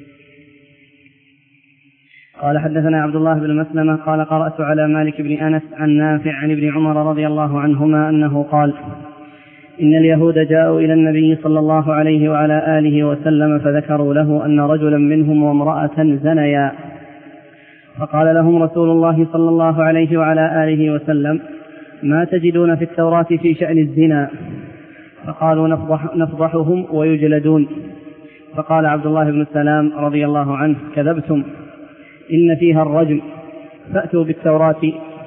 قال: حدثنا عبد الله بن مسلمة قال: قرأت على مالك بن أنس عن نافع عن ابن عمر رضي الله عنهما أنه قال: إن اليهود جاءوا إلى النبي صلى الله عليه وعلى آله وسلم فذكروا له أن رجلا منهم وامرأة زنيا، فقال لهم رسول الله صلى الله عليه وعلى آله وسلم: ما تجدون في التوراة في شأن الزنا؟ فقالوا: نفضح نفضحهم ويجلدون. فقال عبد الله بن السلام رضي الله عنه: كذبتم، إن فيها الرجم، فأتوا بالتوراة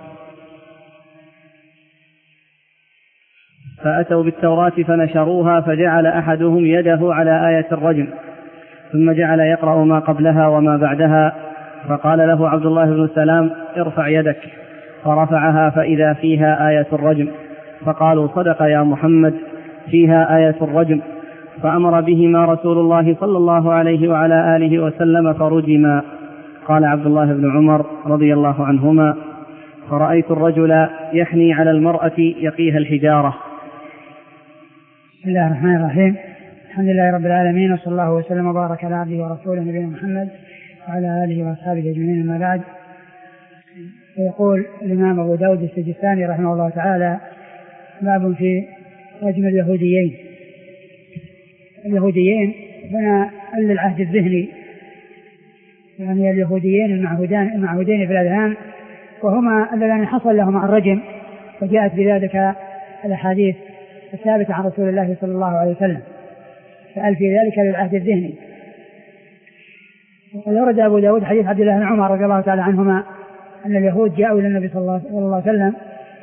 فأتوا بالتوراة فنشروها، فجعل أحدهم يده على آية الرجم، ثم جعل يقرأ ما قبلها وما بعدها، فقال له عبد الله بن السلام: ارفع يدك، فرفعها فإذا فيها آية الرجم، فقالوا: صدق يا محمد، فيها آية الرجم. فأمر بهما رسول الله صلى الله عليه وعلى آله وسلم فرجما. قال عبد الله بن عمر رضي الله عنهما: فرأيت الرجل يحني على المرأة يقيها الحجارة. بسم الله الرحمن الرحيم. الحمد لله رب العالمين، وصلى الله وسلم وبارك على عبده ورسوله نبينا محمد وعلى آله وأصحابه أجمعين، أما بعد. يقول الإمام أبو داود السجستاني رحمه الله تعالى: باب في رجم اليهوديين. اليهوديين هنا للعهد الذهني، يعني اليهوديين المعهودين في الأذهان، وهما الذين حصل لهم الرجم، وجاءت بذلك الأحاديث الثابتة عن رسول الله صلى الله عليه وسلم، فقال في ذلك للعهد الذهني. وقد ورد أبو داود حديث عبد الله بن عمر رضي الله تعالى عنهما أن اليهود جاءوا إلى النبي صلى الله عليه وسلم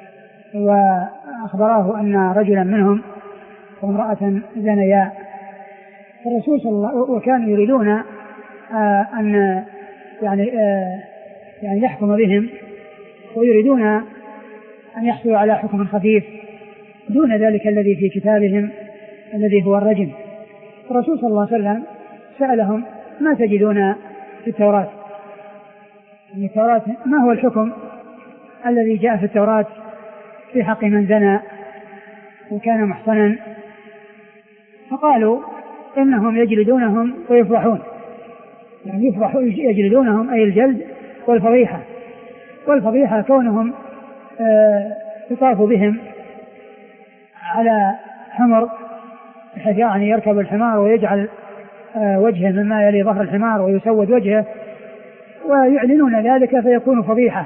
وأخبراه أن رجلا منهم وامرأة زنيا، فالرسول صلى الله عليه وسلم وكانوا يريدون آه أن يعني آه يعني يحكم بهم، ويريدون أن يحصلوا على حكم خفيف دون ذلك الذي في كتابهم الذي هو الرجم. الرسول صلى الله عليه وسلم سألهم: ما تجدون في التوراة؟ في التوراة ما هو الحكم الذي جاء في التوراة في حق من زنى وكان محصنا؟ فقالوا: إنهم يجلدونهم ويفضحون، يعني يفضحوا يجلدونهم أي الجلد والفضيحة، والفضيحة كونهم آه يطاف بهم على حمر، يعني يركب الحمار ويجعل آه وجهه مما يلي ظهر الحمار ويسود وجهه ويعلنون ذلك فيكون فضيحة.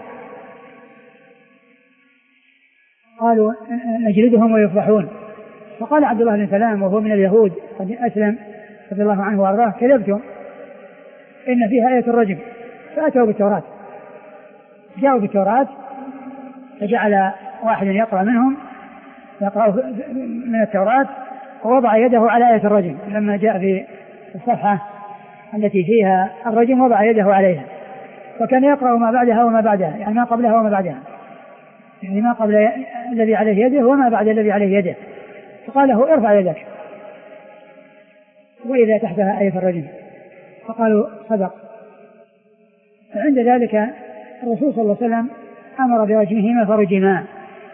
قالوا: نجلدهم ويفضحون. فقال عبد الله بن سلام وهو من اليهود قد أسلم رضي الله عنه وأرضاه: كذبتم، إن فيها آية الرجم. فأتوا بالتوراة، جاءوا بالتوراة، فجعل واحد يقرأ منهم يقرأ من التوراة ووضع يده على آية الرجم. لما جاء في الصفحة التي فيها الرجم وضع يده عليها، وكان يقرأ ما بعدها وما بعدها، يعني ما قبلها وما بعدها، يعني ما قبل الذي عليه يده وما بعد الذي عليه يده. فقال له: ارفع يدك، وإذا تحتها آية الرجم. فقالوا: صدق. فعند ذلك الرسول صلى الله عليه وسلم أمر برجمهما فرجما.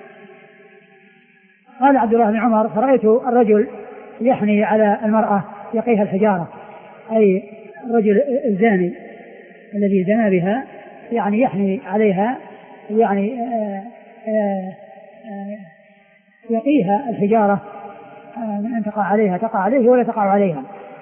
قال عبد الله بن عمر: فرأيت الرجل يحني على المرأة يقيها الحجارة، أي الرجل الزاني الذي زنى بها، يعني يحني عليها، يعني آآ آآ يقيها الحجارة من أن تقع عليها تقع عليه ولا تقع عليها.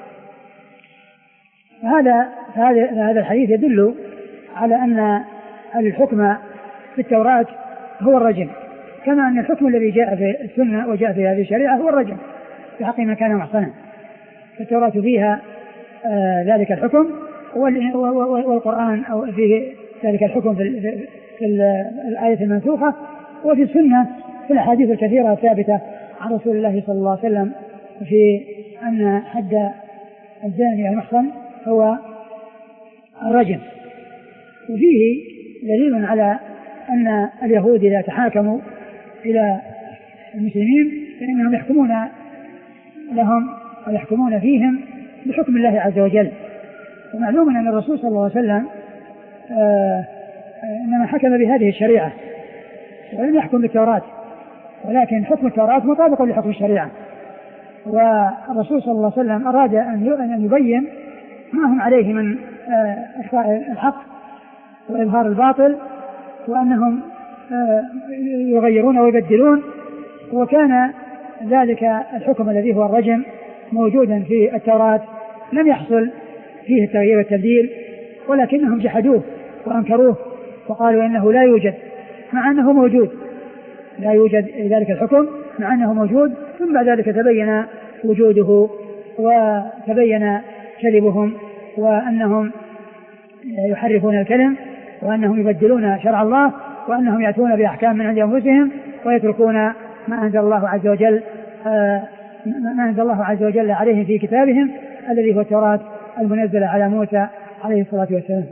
هذا هذا الحديث يدل على أن الحكم في التوراة هو الرجم، كما أن الحكم الذي جاء في السنة وجاء في هذه الشريعة هو الرجم في حق من كان محصنا. التوراة فيها آه ذلك الحكم، والقرآن أو فيه ذلك الحكم في, في الآية المنسوخة، وفي السنة في الأحاديث الكثيرة الثابتة عن رسول الله صلى الله عليه وسلم في أن حد الزاني المحصن هو الرجم. وفيه دليل على أن اليهود إذا تحاكموا إلى المسلمين فإنهم يحكمون لهم ويحكمون فيهم بحكم الله عز وجل. ومعلوم أن الرسول صلى الله عليه وسلم إنما حكم بهذه الشريعة ولم يحكم بالتوراة، ولكن حكم التوراة مطابق لحكم الشريعة. والرسول صلى الله عليه وسلم أراد أن يبين ما هم عليه من إخفاء الحق وإظهار الباطل، وأنهم يغيرون ويبدلون. وكان ذلك الحكم الذي هو الرجم موجودا في التوراة، لم يحصل فيه التغيير والتبديل، ولكنهم جحدوه وأنكروه وقالوا إنه لا يوجد، مع أنه موجود، لا يوجد ذلك الحكم مع أنه موجود. ثم بعد ذلك تبين وجوده وتبين كذبهم، وأنهم يحرفون الكلم، وأنهم يبدلون شرع الله، وأنهم يأتون بأحكام من عند أنفسهم ويتركون ما أنزل الله عز وجل ما أنزل الله عز وجل عليهم في كتابهم الذي هو التوراة المنزلة على موسى عليه الصلاة والسلام.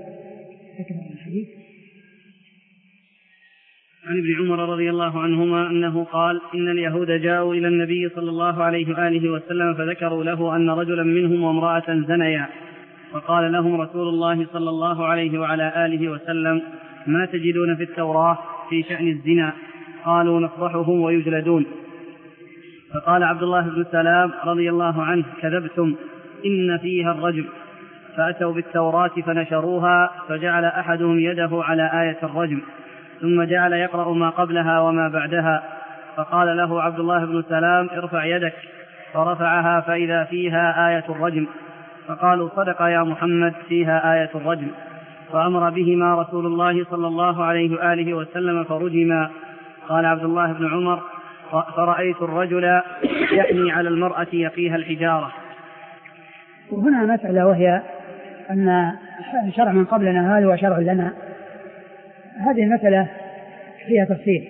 عن ابن عمر رضي الله عنهما أنه قال: إن اليهود جاءوا إلى النبي صلى الله عليه وآله وسلم فذكروا له أن رجلا منهم وامرأة زنيا، فقال لهم رسول الله صلى الله عليه وعلى آله وسلم: ما تجدون في التوراة في شأن الزنا؟ قالوا: نفضحهم ويجلدون. فقال عبد الله بن سلام رضي الله عنه: كذبتم، إن فيها الرجم. فأتوا بالتوراة فنشروها، فجعل أحدهم يده على آية الرجم، ثم جعل يقرأ ما قبلها وما بعدها. فقال له عبد الله بن سلام: ارفع يدك. فرفعها فإذا فيها آية الرجم. فقالوا: صدق يا محمد، فيها آية الرجم. فأمر بهما رسول الله صلى الله عليه وآله وسلم فرجما. قال عبد الله بن عمر: فرأيت الرجل يحني على المرأة يقيها الحجارة. وهنا مسألة، وهي أن شرع من قبلنا هذا وشرع لنا. هذه المسألة فيها تفصيل.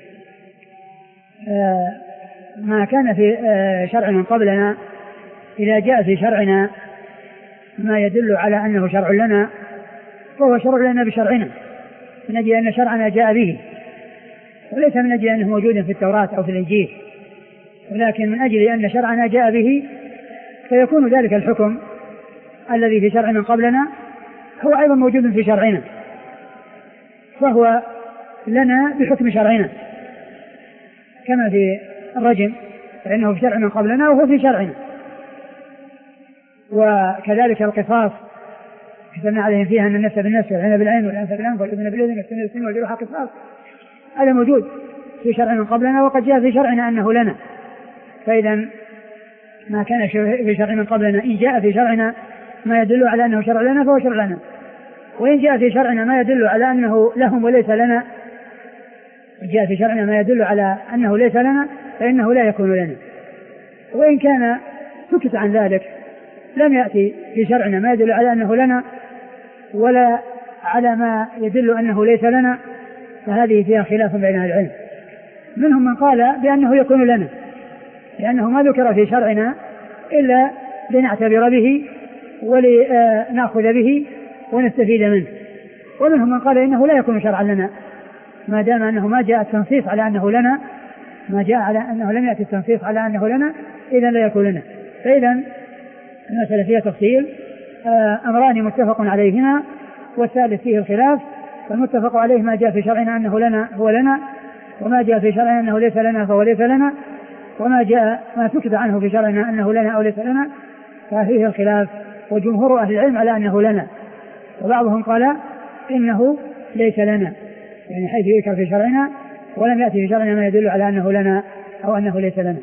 ما كان في شرع من قبلنا إذا جاء في شرعنا ما يدل على أنه شرع لنا فهو شرع لنا بشرعنا، من أجل أن شرعنا جاء به، وليس من أجل أنه موجود في التوراة أو في الإنجيل، ولكن من أجل أن شرعنا جاء به، فيكون ذلك الحكم الذي في شرع من قبلنا هو أيضا موجود في شرعنا، فهو لنا بحكم شرعنا، كما في الرجم فإنه في شرع من قبلنا وهو في شرعنا. وكذلك القصاص كتبنا عليهم فيها أن النفس بالنفس والعين بالعين والأنف بالأنف والأذن بالأذن والسن بالسن والجروح قصاص، هذا موجود في شرع من قبلنا وقد جاء في شرعنا أنه لنا. فإذا ما كان في شرع من قبلنا إن جاء في شرعنا ما يدل على أنه شرع لنا فهو شرع لنا، وإن جاء في شرعنا ما يدل على أنه لهم وليس لنا، جاء في شرعنا ما يدل على أنه ليس لنا فإنه لا يكون لنا. وإن كان سكت عن ذلك لم يأتي في شرعنا ما يدل على أنه لنا ولا على ما يدل أنه ليس لنا، فهذه فيها خلاف بين أهل العلم. منهم من قال بأنه يكون لنا لأنه ما ذكر في شرعنا إلا لنعتبر به ولنأخذ به ونستفيد منه، ومنهم من قال إنه لا يكون شرعا لنا ما دام أنه ما جاء التنصيص على أنه لنا، ما جاء على أنه لم يأتي التنصيص على أنه لنا إذن لا يكون لنا. فإذا المسألة فيها تفصيل، أمران متفق عليهما والثالث فيه الخلاف. فالمتفق عليه ما جاء في شرعنا أنه لنا هو لنا، وما جاء في شرعنا أنه ليس لنا فهو ليس لنا، وما جاء ما سكت عنه في شرعنا أنه لنا أو ليس لنا ففيه الخلاف. وجمهور أهل العلم على أنه لنا، وبعضهم قال إنه ليس لنا، يعني حيث يذكر في شرعنا ولم يأتي في شرعنا ما يدل على أنه لنا أو أنه ليس لنا.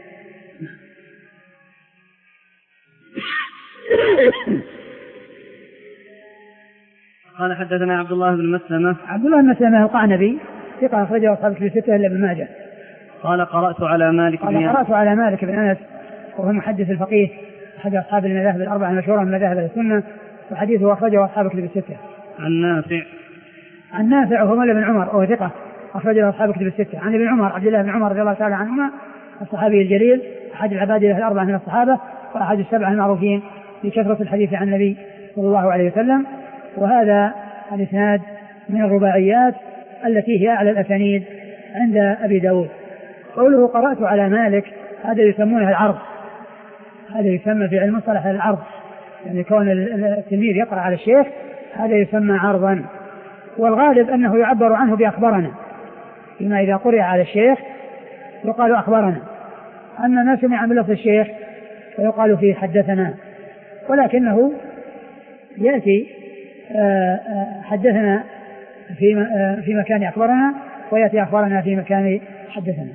قال حدثنا عبد الله بن مسلمة. عبد الله بن مسلمة القعنبي ثقة أخرجه أصحاب الكتب الستة إلا ابن ماجه. قال قرأت على مالك قال قرأت على مالك بن أنس وهو محدث الفقيه أحد أصحاب المذاهب الأربعة المشهورة من مذاهب السنة، وحديثه أخرجه أصحاب الكتب الستة. عن نافع. عن نافع وهو مولى بن عمر وهو ثقة أخرجه أصحاب الكتب الستة. عن ابن عمر عبد الله بن عمر رضي الله تعالى عنهما الصحابي الجليل أحد العباد الأربعة من الصحابة وأحد السبعة المعروفين بكثرة الحديث عن النبي صلى الله عليه وسلم. وهذا الإسناد من الرباعيات التي هي أعلى الأسانيد عند أبي داود. قوله قرأت على مالك هذا يسمونه العرض، هذا يسمى في علم المصطلح العرض، يعني كون التلميذ يقرأ على الشيخ هذا يسمى عرضا. والغالب أنه يعبر عنه بأخبرنا، فيما إذا قرئ على الشيخ يقال أخبرنا، أما ما سمع من لفظ الشيخ فيقال فيه حدثنا، ولكنه يأتي حدثنا في في مكان أخبرنا، ويأتي أخبرنا في مكان حدثنا.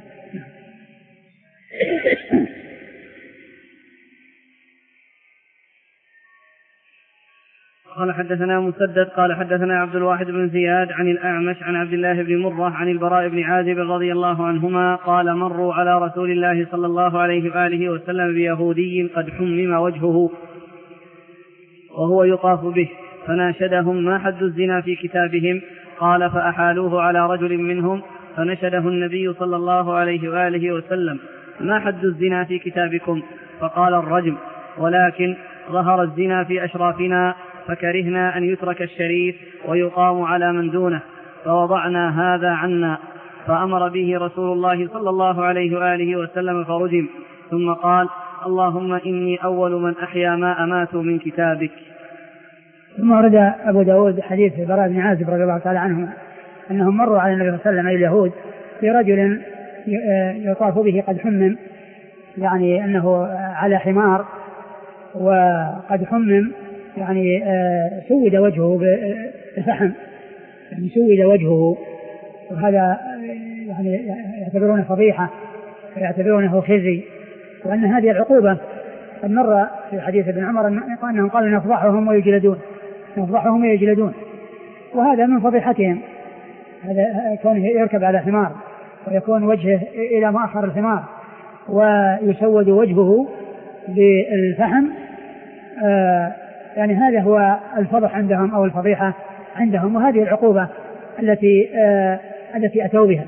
قال حدثنا مسدد قال حدثنا عبد الواحد بن زياد عن الأعمش عن عبد الله بن مرة عن البراء بن عازب رضي الله عنهما قال مروا على رسول الله صلى الله عليه وآله وسلم بيهودي قد حمم وجهه وهو يطاف به فناشدهم ما حد الزنا في كتابهم؟ قال فأحالوه على رجل منهم فنشده النبي صلى الله عليه وآله وسلم ما حد الزنا في كتابكم؟ فقال الرجم، ولكن ظهر الزنا في أشرافنا فكرهنا أن يترك الشريف ويقام على من دونه فوضعنا هذا عنا، فأمر به رسول الله صلى الله عليه وآله وسلم فرجم، ثم قال اللهم إني أول من أحيا ما أمات من كتابك. ثم ورد أبو داود حديث البراء بن عازب رضي الله تعالى عنه أنهم مروا على النبي صلى الله عليه وسلم اليهود في رجل يطاف به قد حمم، يعني أنه على حمار وقد حمم، يعني سود وجهه بالفحم، يعني سود وجهه، وهذا يعني يعتبرونه فضيحة ويعتبرونه خزي، وأن هذه العقوبة قد مر في حديث ابن عمر أنهم قالوا نفضحهم ويجلدون نفضحهم ويجلدون، وهذا من فضيحتهم، هذا كونه يركب على حمار ويكون وجهه إلى مؤخر الحمار ويسود وجهه بالفحم، آه يعني هذا هو الفضح عندهم أو الفضيحة عندهم، وهذه العقوبة التي آه التي أتوا بها.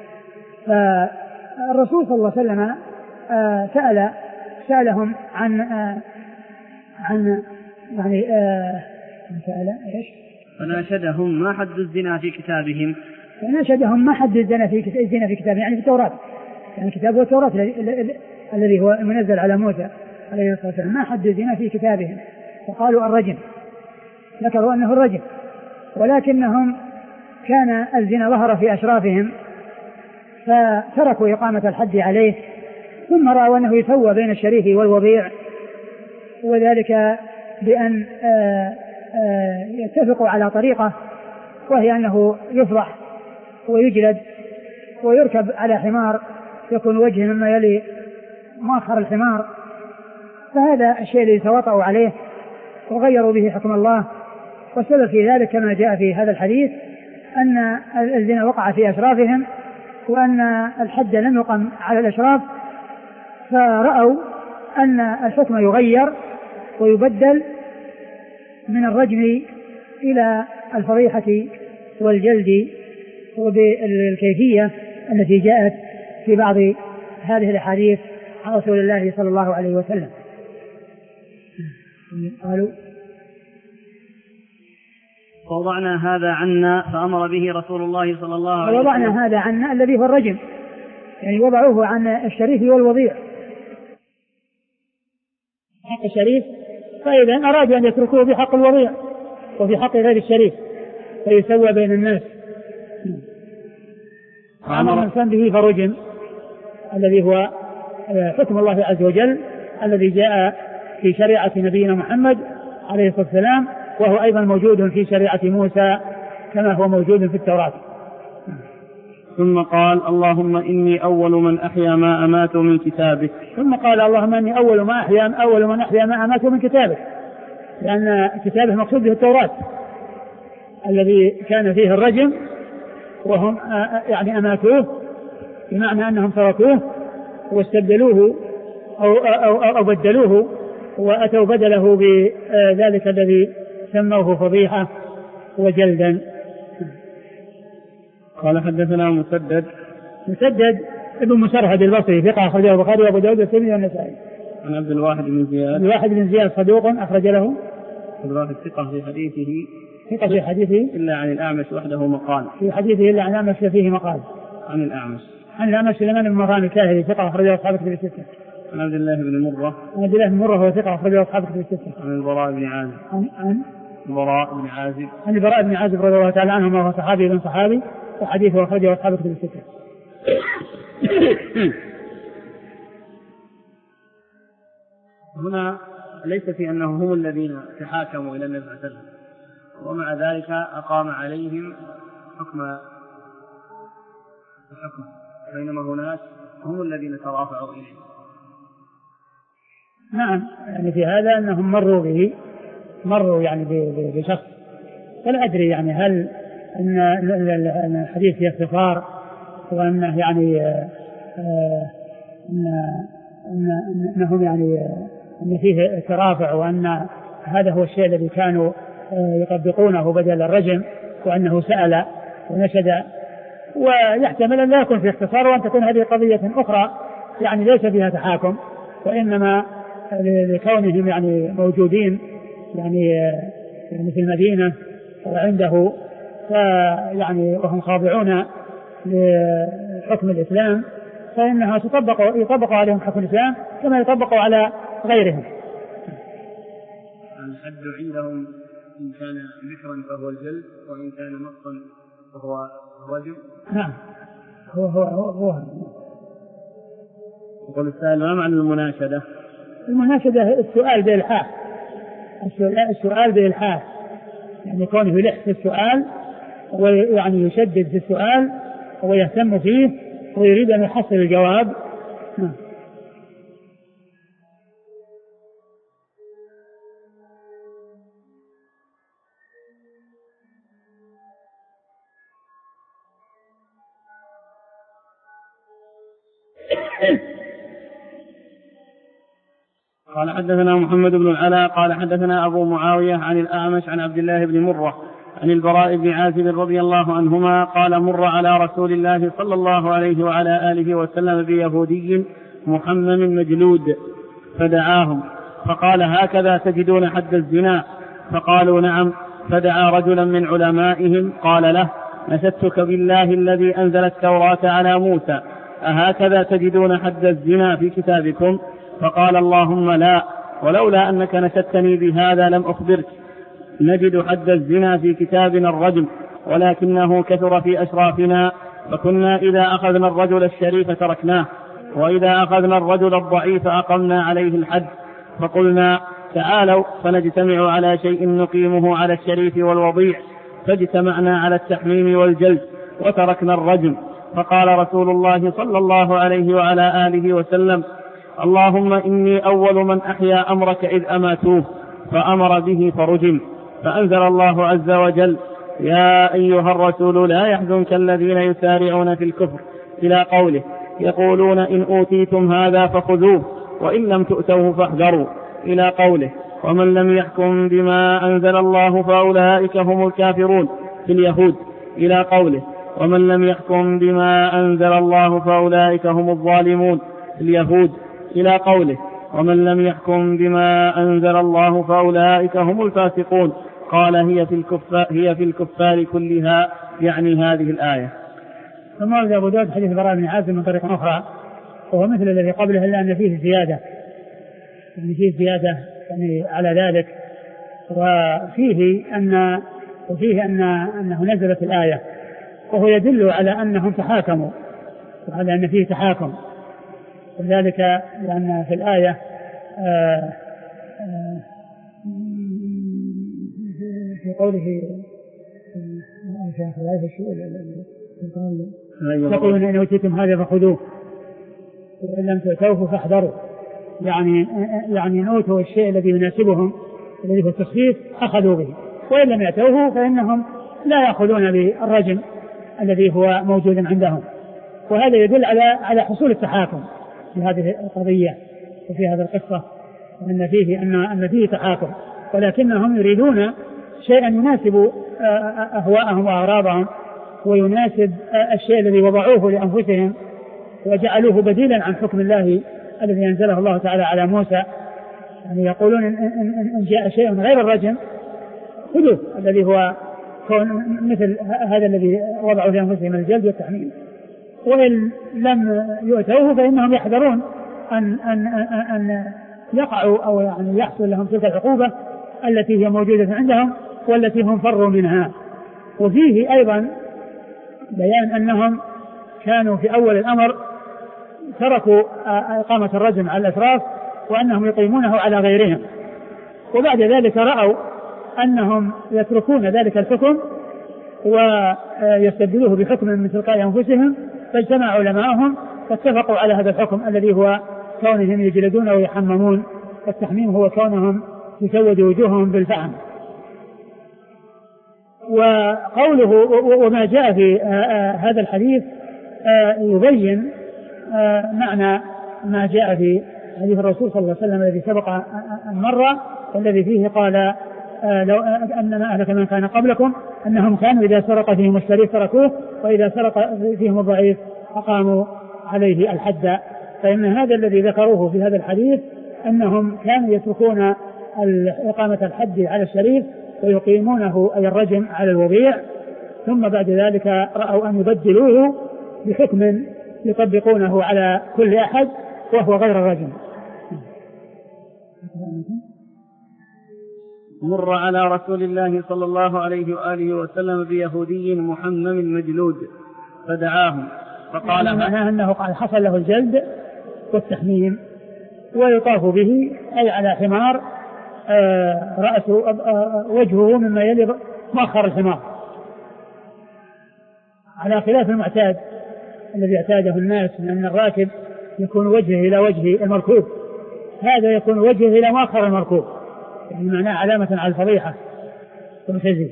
فالرسول صلى الله عليه وسلم آه سأل سألهم عن آه عن يعني آه سأل إيش؟ فناشدهم ما حد الزنا في كتابهم؟ فناشدهم ما حد الزنا في الزنا في كتابهم، يعني في التوراة، يعني الكتاب هو التوراة الذي هو منزل على موسى عليه الصلاة والسلام، ما حد الزنا في كتابهم، فقالوا الرجم، ذكروا أنه الرجم، ولكنهم كان الزنا ظهر في أشرافهم فتركوا إقامة الحد عليه، ثم رأوا أنه يسوى بين الشريف والوضيع، وذلك بأن آآ آآ يتفقوا على طريقة، وهي أنه يفضح ويجلد ويركب على حمار يكون وجهه مما يلي مؤخر الحمار، فهذا الشيء الذي تواطؤوا عليه وغيروا به حكم الله. والسبب في ذلك كما جاء في هذا الحديث أن الزنا وقع في أشرافهم وأن الحد لم يقم على الأشراف، فرأوا أن الحكم يغير ويبدل من الرجم إلى الفضيحة والجلد وبالكيفية التي جاءت في بعض هذه الأحاديث عن رسول الله صلى الله عليه وسلم. قالوا ووضعنا هذا عنا فأمر به رسول الله صلى الله عليه وسلم. ووضعنا هذا عنا الذي هو الرجم، يعني وضعوه عن الشريف والوضيع، حق الشريف، فإذا أرادوا أن يتركوه بحق الوضيع وفي حق غير الشريف فيسوى بين الناس. أمر الإنسان به فرجم، الذي هو حكم الله عز وجل الذي جاء في شريعة نبينا محمد عليه الصلاة والسلام، وهو أيضا موجود في شريعة موسى كما هو موجود في التوراة. ثم قال اللهم إني أول من أحيا ما أمات من كتابك. ثم قال اللهم إني أول ما أحيا أول من أحيا ما أمات من كتابك، لأن كتابه مقصود به التوراة الذي كان فيه الرجم، وهم يعني أماتوه بمعنى أنهم تركوه واستبدلوه أو, أو, أو, أو بدلوه وأتوا بدله بذلك الذي سموه فضيحة وجلدا. قال حدثنا مسدد مسدد ابن مسرهد البصري ثقة أخرجه البخاري وأبو داود والترمذي والنسائي. عن عبد الواحد بن زياد عبد الواحد بن زياد صدوق أخرج له عبد الواحد ثقة في حديثه ثقة في حديثه إلا عن الأعمش وحده مقال في حديثه إلا عن الأعمش فيه مقال عن الأعمش عن الأعمش سليمان بن مهران الكاهلي ثقة أخرجه أصحاب كتب الستة. عن عبد الله بن مرة عن عبد الله بن مرة هو ثقة أخرجه أصحاب كتب الستة. عن البراء بن عازب عن عن البراء بن عازب. عن البراء بن عازب رضي الله تعالى عنه وهو صحابي بن صحابي وحديثه أخرجه أصحاب كتب الستة. هنا ليس في أنهم هم الذين تحاكموا إلى النبي صلى الله عليه وسلم ومع ذلك أقام عليهم حكم الحكم، بينما هناك هم الذين ترافعوا إليه. نعم، يعني في هذا أنهم مروا به مروا يعني بشخص، فلا أدري يعني هل أن الحديث فيه اختصار وأنه يعني أنهم يعني أن فيه ترافع وأن هذا هو الشيء الذي كانوا يطبقونه بدل الرجم، وأنه سأل ونشد، ويحتمل أن لا يكون في اختصار وأن تكون هذه قضية أخرى يعني ليس فيها تحاكم، وإنما لكونهم يعني موجودين يعني يعني في المدينة وعنده فيعني وهم خاضعون لحكم الإسلام فإنها تطبق يطبق عليهم حكم الإسلام كما يطبق على غيرهم. الحد عندهم إن كان ذكرا فهو الجلد وإن كان نصا فهو الرجم. نعم هو هو هو, هو. يقول السائل ما معنى المناشدة؟ المناشدة السؤال بإلحاح، السؤال بإلحاح يعني كونه يلح في السؤال ويعني يشدد في السؤال ويهتم فيه ويريد أن يحصل الجواب. نعم. قال حدثنا محمد بن العلاء قال حدثنا أبو معاوية عن الأعمش عن عبد الله بن مرة عن البراء بن عازب رضي الله عنهما قال مر على رسول الله صلى الله عليه وعلى آله وسلم بيهودي محمم مجلود فدعاهم فقال هكذا تجدون حد الزنا؟ فقالوا نعم. فدعا رجلا من علمائهم قال له نشدتك بالله الذي أنزل التوراة على موسى أهكذا تجدون حد الزنا في كتابكم؟ فقال اللهم لا، ولولا أنك نشدتني بهذا لم أخبرك. نجد حد الزنا في كتابنا الرجم ولكنه كثر في أشرافنا، فكنا إذا أخذنا الرجل الشريف تركناه وإذا أخذنا الرجل الضعيف أقمنا عليه الحد. فقلنا تعالوا فنجتمع على شيء نقيمه على الشريف والوضيع، فاجتمعنا على التحميم والجلد وتركنا الرجم. فقال رسول الله صلى الله عليه وعلى آله وسلم اللهم إني أول من أحيا أمرك إذ أماتوه، فأمر به فرجم. فأنزل الله عز وجل يا أيها الرسول لا يحزنك الذين يسارعون في الكفر إلى قوله يقولون إن أوتيتم هذا فخذوه وإن لم تؤتوه فاحذروا إلى قوله ومن لم يحكم بما أنزل الله فأولئك هم الكافرون في اليهود إلى قوله ومن لم يحكم بما أنزل الله فأولئك هم الظالمون في اليهود إلى قوله ومن لم يحكم بما أنزل الله فأولئك هم الفاسقون. قال هي في الكفار, هي في الكفار كلها، يعني هذه الآية. ثم ورد أبو داود حديث البراء بن عازب من طريق أخرى وهو مثل الذي قبله إلا أن فيه زيادة أن فيه زيادة يعني على ذلك، وفيه أن وفيه أن أنه نزلت الآية وهو يدل على أنهم تحاكموا وعلى أن فيه تحاكم، وذلك لأن في الآية آآ آآ في قوله يقولون إن أوتيتم هذا فخذوه وإن لم تؤتوه فاحذروا، يعني يعني إن أوتوا الشيء الذي يناسبهم الذي هو التخفيف أخذوا به، وإن لم يأتوه فإنهم لا يأخذون بالرجم الذي هو موجود عندهم. وهذا يدل على على حصول التحاكم في هذه القضية وفي هذه القصة، أن فيه أن أن فيه تحاكم، ولكنهم يريدون شيئا يناسب أهواءهم وأغراضهم ويناسب الشيء الذي وضعوه لأنفسهم وجعلوه بديلا عن حكم الله الذي أنزله الله تعالى على موسى. يعني يقولون إن, إن, إن جاء شيء غير الرجم خذوه، الذي هو كون مثل هذا الذي وضعوا لأنفسهم الجلد والتحميل، وإن لم يؤتوه فإنهم يحذرون أن, أن, أن, أن يقعوا أو يعني يحصل لهم تلك العقوبة التي هي موجودة عندهم والتي هم فروا منها. وفيه أيضا بيان أنهم كانوا في أول الأمر تركوا إقامة الرجم على الأشراف وأنهم يقيمونه على غيرهم، وبعد ذلك رأوا أنهم يتركون ذلك الحكم ويستبدلوه بحكم من تلقاء أنفسهم، فاجتمع علماءهم فاتفقوا على هذا الحكم الذي هو كونهم يجلدون ويحممون. التحميم هو كونهم يسود وجوههم بالفحم. وقوله وما جاء في هذا الحديث يبين معنى ما جاء في حديث الرسول صلى الله عليه وسلم الذي سبق أن مر، والذي فيه قال لو أنما أهلك من كان قبلكم أنهم كانوا إذا سرق فيهم الشريف تركوه وإذا سرق فيهم الضعيف أقاموا عليه الحد. فإن هذا الذي ذكروه في هذا الحديث أنهم كانوا يتركون إقامة الحد على الشريف ويقيمونه أي الرجم على الوضيع، ثم بعد ذلك رأوا أن يبدلوه بحكم يطبقونه على كل أحد وهو غير الرجم. مر على رسول الله صلى الله عليه وآله وسلم بيهودي محمم مجلود فدعاهم فقال يعني معناه أنه قال حصل له الجلد والتحميم ويطاف به أي على حمار رأسه وجهه مما يلي مؤخر الحمار، على خلاف المعتاد الذي اعتاده الناس من أن الراكب يكون وجهه إلى وجه المركوب، هذا يكون وجهه إلى مؤخر المركوب، يعني معناه علامة على الفضيحة والخزي.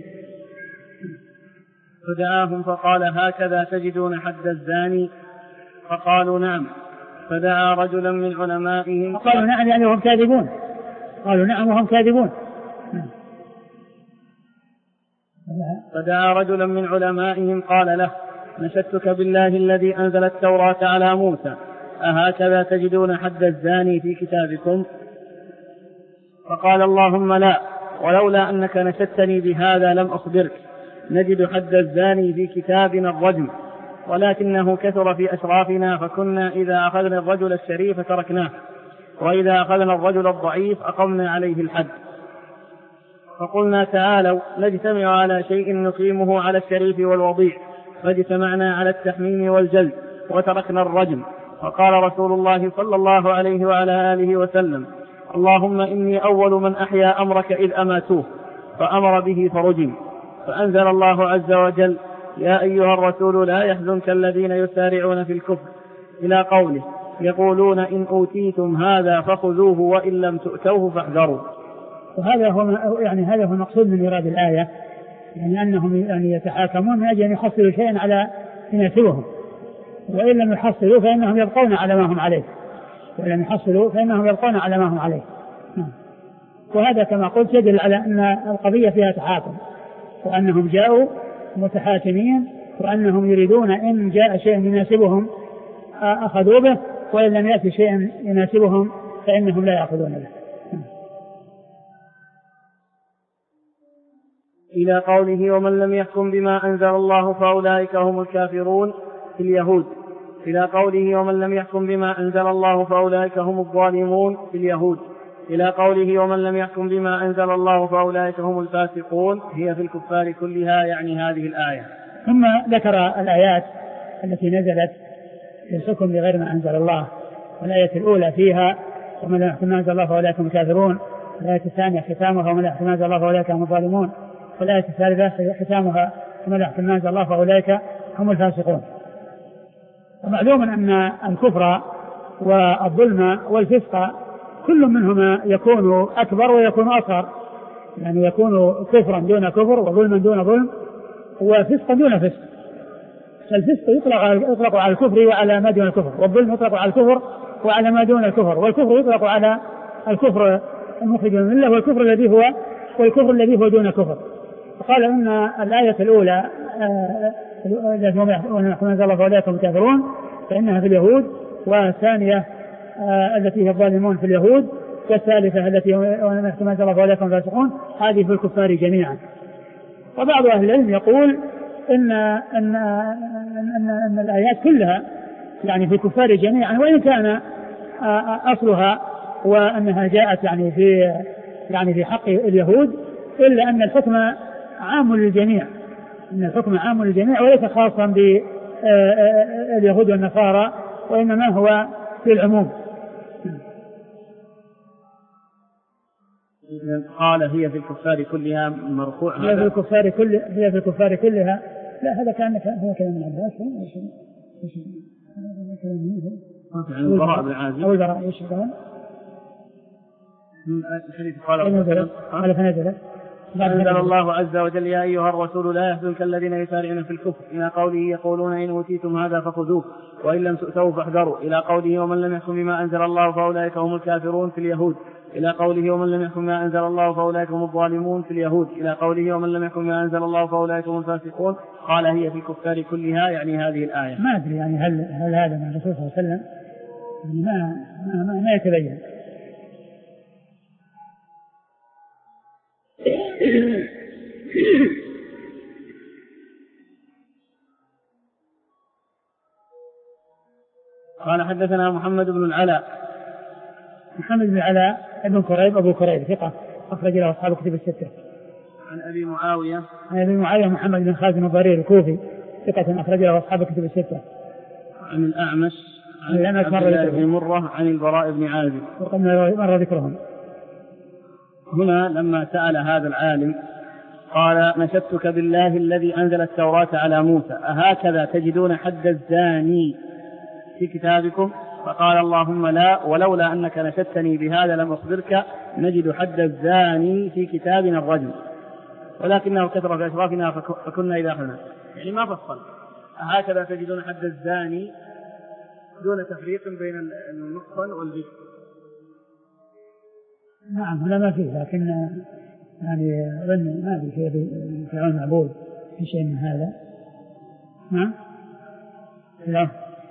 فدعاهم فقال هكذا تجدون حد الزاني؟ فقالوا نعم. فدعا رجلا من علمائهم قالوا نعم يعني وهم كاذبون، قالوا نعم وهم كاذبون. فدعا رجلا من علمائهم قال له نشدتك بالله الذي أنزل التوراة على موسى أهكذا تجدون حد الزاني في كتابكم؟ فقال اللهم لا، ولولا أنك نشدتني بهذا لم أخبرك. نجد حد الزاني في كتابنا الرجم، ولكنه كثر في أشرافنا فكنا إذا أخذنا الرجل الشريف تركناه، وإذا أخذنا الرجل الضعيف أقمنا عليه الحد. فقلنا تعالوا نجتمع على شيء نقيمه على الشريف والوضيع، فاجتمعنا على التحميم والجلد وتركنا الرجم. فقال رسول الله صلى الله عليه وعلى آله وسلم اللهم إني أول من أحيا أمرك إذ أماتوه، فأمر به فرجم. فأنزل الله عز وجل يا أيها الرسول لا يحزنك الذين يسارعون في الكفر إلى قوله يقولون إن أوتيتم هذا فخذوه وإن لم تؤتوه فاحذروا. وهذا هو يعني هذا هو المقصود من إيراد الآية، يعني أنهم يعني يتحاكمون من أجل أن يحصلوا شيئا على يناسبهم، وإن لم يحصلوا فإنهم يبقون على ما هم عليه، وإن لم يحصلوا فإنهم يبقون على ما هم عليه. وهذا كما قلت يدل على أن القضية فيها تحاكم، وأنهم جاءوا متحاكمين، وأنهم يريدون إن جاء شيء يناسبهم أخذوا به، وإن لم يأتي شيء يناسبهم فإنهم لا يأخذون به. إلى قوله ومن لم يحكم بما أنزل الله فأولئك هم الكافرون في اليهود. إلى قوله ومن لم يحكم بما أنزل الله فأولئك هم الظالمون في اليهود. إلى قوله ومن لم يحكم بما أنزل الله فأولئك هم الفاسقون، هي في الكفار كلها، يعني هذه الآية. ثم ذكر الآيات التي نزلت في الحكم بغير ما أنزل الله. والآية الأولى فيها ومن لم يحكم بما أنزل الله فأولئك هم الكافرون، والآية الثانية ختامها ومن لم يحكم بما أنزل الله فأولئك هم الظالمون، والآية الثالثة ختامها ومن لم يحكم بما أنزل الله فأولئك هم الفاسقون. ومعلوم أن الكفر والظلم والفسق كل منهما يكون أكبر ويكون أصغر، يعني يكون كفرا دون كفر وظلما دون ظلم وفسقا دون فسق. الفسق يطلق يطلق على الكفر وعلى ما دون الكفر، والظلم يطلق على الكفر وعلى ما دون الكفر، والكفر يطلق على الكفر المخرج من الملة والكفر الذي هو والكفر الذي هو دون كفر. فقال إن الآية الأولى التي ومن يحكم الله فأولئك هم الكافرون فإنها في اليهود، والثانية التي هي الظالمون في اليهود، والثالثة التي ومن يحكم الله فأولئك هم الفاسقون، هذه في الكفار جميعا. وبعض أهل العلم يقول إن إن إن, إن الآيات كلها يعني في الكفار جميعا، وإن كان أصلها وأنها جاءت يعني في يعني في حق اليهود، إلا أن الحكم عام للجميع، أن الحكم عام للجميع وليس خاصا باليهود والنصارى، وإنما هو في العموم. قال هي في الكفار كلها مرفوع، هي في الكفار كل هي في الكفار كلها. لا هذا كان هو كلام ابن عباس عن البراء بن عازب أو البراء ايش قال؟ قال فنزلت أنزل الله عز وجل يا أيها الرسول لا يحزنك الذين يسارعون في الكفر إلى قوله يقولون إن أوتيتم هذا فخذوه وإن لم تؤتوه فاحذروا إلى قوله ومن لم يحكم بما أنزل الله فأولئك هم الكافرون في اليهود إلى قوله ومن لم يحكم بما أنزل الله فأولئك هم الظالمون في اليهود إلى قوله ومن لم يحكم بما أنزل الله فأولئك هم الفاسقون. قال هي في الكفار كلها، يعني هذه الآية. ما أدري يعني هل هل هذا من الرسول صلى الله عليه وسلم يعني ما ما ما يتبين. قال حدثنا محمد بن العلاء محمد بن العلاء ابن كريب أبو كريب ثقة أخرج له أصحاب كتب الستة. عن أبي معاوية عن أبي معاوية محمد بن خازم الضرير الكوفي ثقة أخرج له أصحاب كتب الستة. عن الأعمش عن عبد الله بن مرة عن البراء بن عازب وقد مر ذكرهم. هنا لما سأل هذا العالم قال نشدتك بالله الذي أنزل التوراة على موسى أهكذا تجدون حد الزاني في كتابكم؟ فقال اللهم لا، ولولا أنك نشدتني بهذا لم أخبرك نجد حد الزاني في كتابنا الرجل ولكنه كثر في أشرافنا فكنا إذا أخذنا. يعني ما فصل أهكذا تجدون حد الزاني دون تفريق بين المحصن والبكر. نعم هنا ما فيه، لكن يعني أظن ما في شيء في علم معبود في شيء من هذا. نعم لا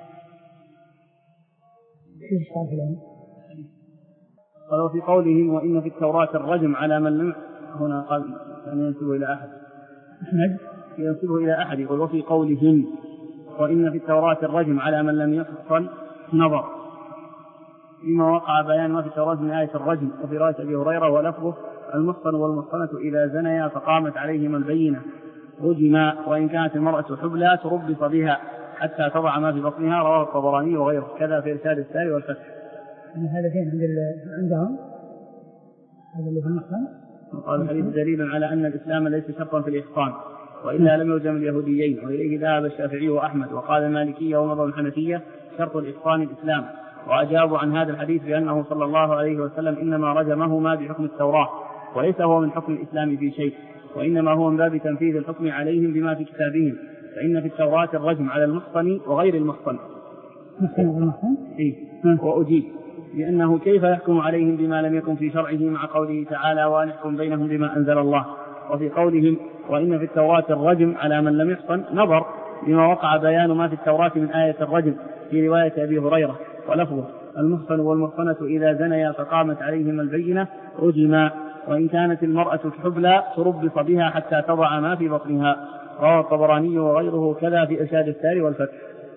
ايش قال فلان؟ قالوا في قوله وإن في التوراة الرجم على من لم، هنا قال أن ينسبه إلى أحد أحمد ينسبه إلى أحد يقول وفي قولهم وإن في التوراة الرجم على من لم يفصل نظر فيما وقع بيان ما في التوراة من آية الرجم. وفي رواية أبي هريرة ولفظه المحصن والمحصنة إذا زنيا فقامت عليهما البينة رجما وإن كانت المرأة حبلى تربص بها حتى تضع ما في بطنها. رواه الطبراني وغيره كذا في إرشاد الساري والفتح. هذا فين عندهم هذا اللي في المحصن؟ وقال الحديث دليل على أن الإسلام ليس شرطا في الإحصان وإلا لم يلزم اليهوديين، وإليه ذهب الشافعي وأحمد وقال المالكية ومذهب الحنفية شرط الإحصان الإسلام، وأجابوا عن هذا الحديث بأنه صلى الله عليه وسلم إنما رجمهما بحكم التوراة وليس هو من حكم الإسلام في شيء، وإنما هو من باب تنفيذ الحكم عليهم بما في كتابهم، فإن في التوراة الرجم على المحصن وغير المحصن. إيه؟ وأجيب لأنه كيف يحكم عليهم بما لم يكن في شرعه مع قوله تعالى وأن يحكم بينهم بما أنزل الله. وفي قولهم وإن في التوراة الرجم على من لم يحصن نظر بما وقع بيان ما في التوراة من آية الرجم في رواية أبي هريرة ولفظه المحصن والمحصنة إذا زنيا فقامت عليهما البينة رجما وإن كانت المرأة حبلى تربص بها حتى تضع ما في بطنها. رواه الطبراني وغيره كذا في إرشاد الساري والفتح.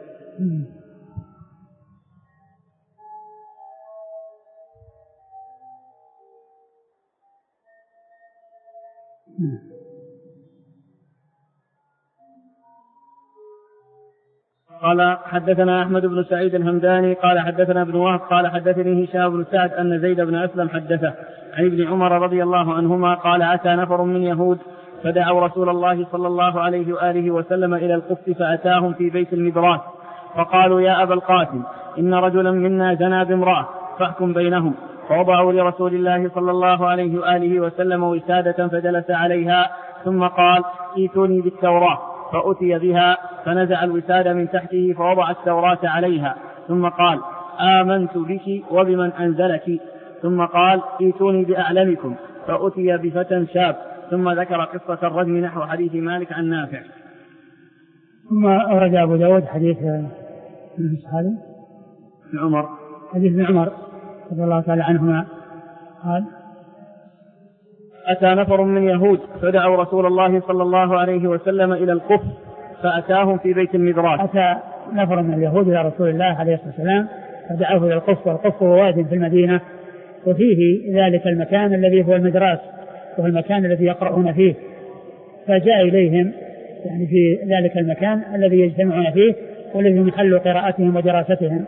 قال حدثنا أحمد بن سعيد الهمداني قال حدثنا ابن وهب قال حدثني هشام بن سعد أن زيد بن أسلم حدثه عن ابن عمر رضي الله عنهما قال أتى نفر من يهود فدعوا رسول الله صلى الله عليه وآله وسلم إلى القف فأتاهم في بيت المدراس فقالوا يا أبا القاسم إن رجلا منا زنى بامرأة فاحكم بينهم. فوضعوا لرسول الله صلى الله عليه وآله وسلم وسادة فجلس عليها ثم قال ائتوني بالتوراة فأتي بها فنزع الوسادة من تحته فوضع التوراة عليها ثم قال آمنت بك وبمن أنزلك ثم قال ائتوني بأعلمكم فأتي بفتى شاب ثم ذكر قصة الرجم نحو حديث مالك عن نافع. ثم أورد أبو داود حديث ابن عمر حديث ابن عمر رضي الله تعالى عنهما قال أتى نفر من يهود فدعوا رسول الله صلى الله عليه وسلم إلى القف فأتاهم في بيت المدراس. أتى نفر من اليهود إلى رسول الله عليه الصلاة والسلام فدعوه إلى القف، والقف هو واد في المدينة وفيه ذلك المكان الذي هو المدراس وهو المكان الذي يقرؤون فيه، فجاء إليهم يعني في ذلك المكان الذي يجتمعون فيه والذي محل قراءتهم ودراستهم.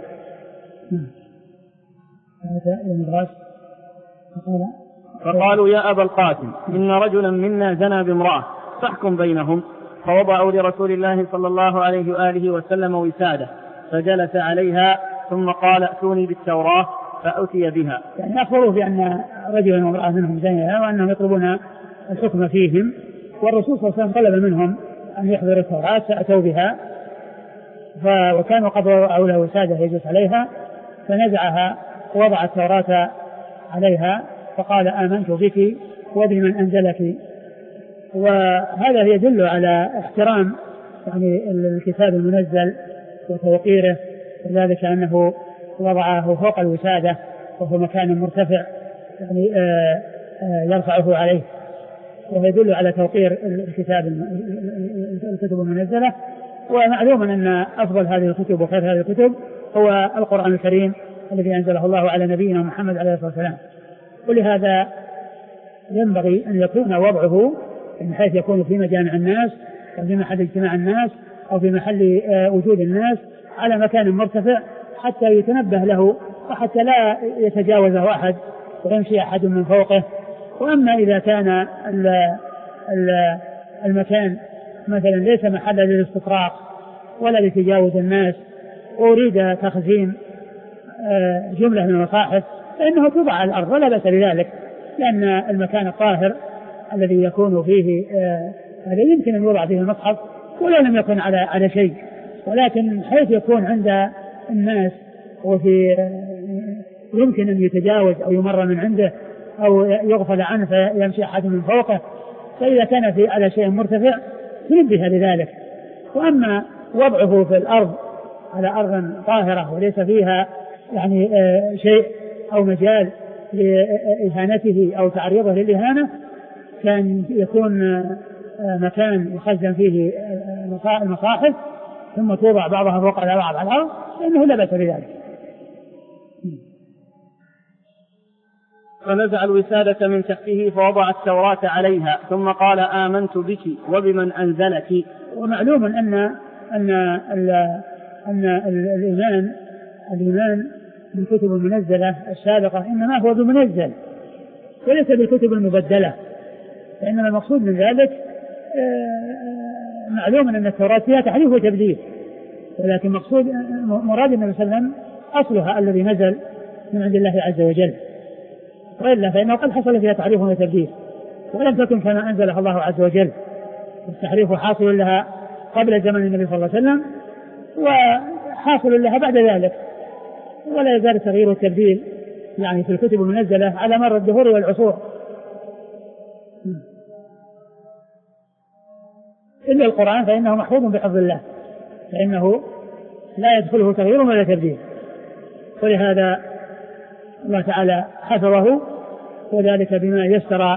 فقالوا يا أبا القاسم إن رجلا منا زنى بامرأة فاحكم بينهم. فوضعوا لرسول الله صلى الله عليه وآله وسلم وسادة فجلس عليها ثم قال ائتوني بالتوراة فأتي بها. يعني أخبروا بأن رجلا وامرأة منهم زنيا وأنهم يطلبون الحكم فيهم، والرسول صلى الله عليه وسلم طلب منهم أن يحضروا التوراة فأتوا بها، وكانوا قد وضعوا له وسادة يجلس عليها فنزعها ووضع التوراة عليها فقال آمنت بك وبمن أنزلك. وهذا يدل على احترام يعني الكتاب المنزل وتوقيره، وذلك أنه وضعه فوق الوسادة وهو مكان مرتفع يعني آآ آآ يرفعه عليه، وهو يدل على توقير الكتاب الكتب المنزلة. ومعلوم أن أفضل هذه الكتب وخير هذه الكتب هو القرآن الكريم الذي أنزله الله على نبينا محمد عليه الصلاة والسلام، ولهذا ينبغي أن يكون وضعه من حيث يكون في مجامع الناس أو في محل اجتماع الناس أو في محل وجود الناس على مكان مرتفع حتى يتنبه له وحتى لا يتجاوزه أحد ويمشي أحد من فوقه. وأما إذا كان المكان مثلا ليس محلا للاستطراق ولا لتجاوز الناس وأريد تخزين جملة من المصاحف فإنه توضع على الأرض ولا بأس بذلك، لأن المكان الطاهر الذي يكون فيه هذا يمكن أن يوضع فيه المصحف ولو لم يكن على على شيء، ولكن حيث يكون عند الناس وفي يمكن أن يتجاوز أو يمر من عنده أو يغفل عنه فيمشي أحد من فوقه، فإذا كان في على شيء مرتفع تنبه لذلك. وأما وضعه في الأرض على أرض طاهرة وليس فيها يعني شيء أو مجال لإهانته أو تعريضه للإهانة، كان يكون مكان يخزن فيه المصاحف ثم توضع بعضها فوق بعض على الأرض فإنه لا بأس بذلك. فنزع الوسادة من تحته فوضع التوراة عليها ثم قال آمنت بك وبمن أنزلك. ومعلوم أن أن أن الإيمان الإيمان بالكتب المنزلة السابقة إنما هو بمنزل وليس بالكتب المبدلة، فإنما المقصود من ذلك معلوم أن التوراة فيها تحريف وتبديل، ولكن مقصود مراد النبي صلى الله عليه وسلم أصلها الذي نزل من عند الله عز وجل، وإلا فإنه قد حصل فيها تحريف وتبديل ولم تكن كما أنزلها الله عز وجل، التحريف حاصل لها قبل زمن النبي صلى الله عليه وسلم وحاصل لها بعد ذلك، ولا يزال تغيير التبديل يعني في الكتب المنزلة على مر الدهور والعصور، إلا القرآن فإنه محفوظ بحفظ الله، فإنه لا يدخله تغيير ولا تبديل، ولهذا الله تعالى حفظه، وذلك بما يسر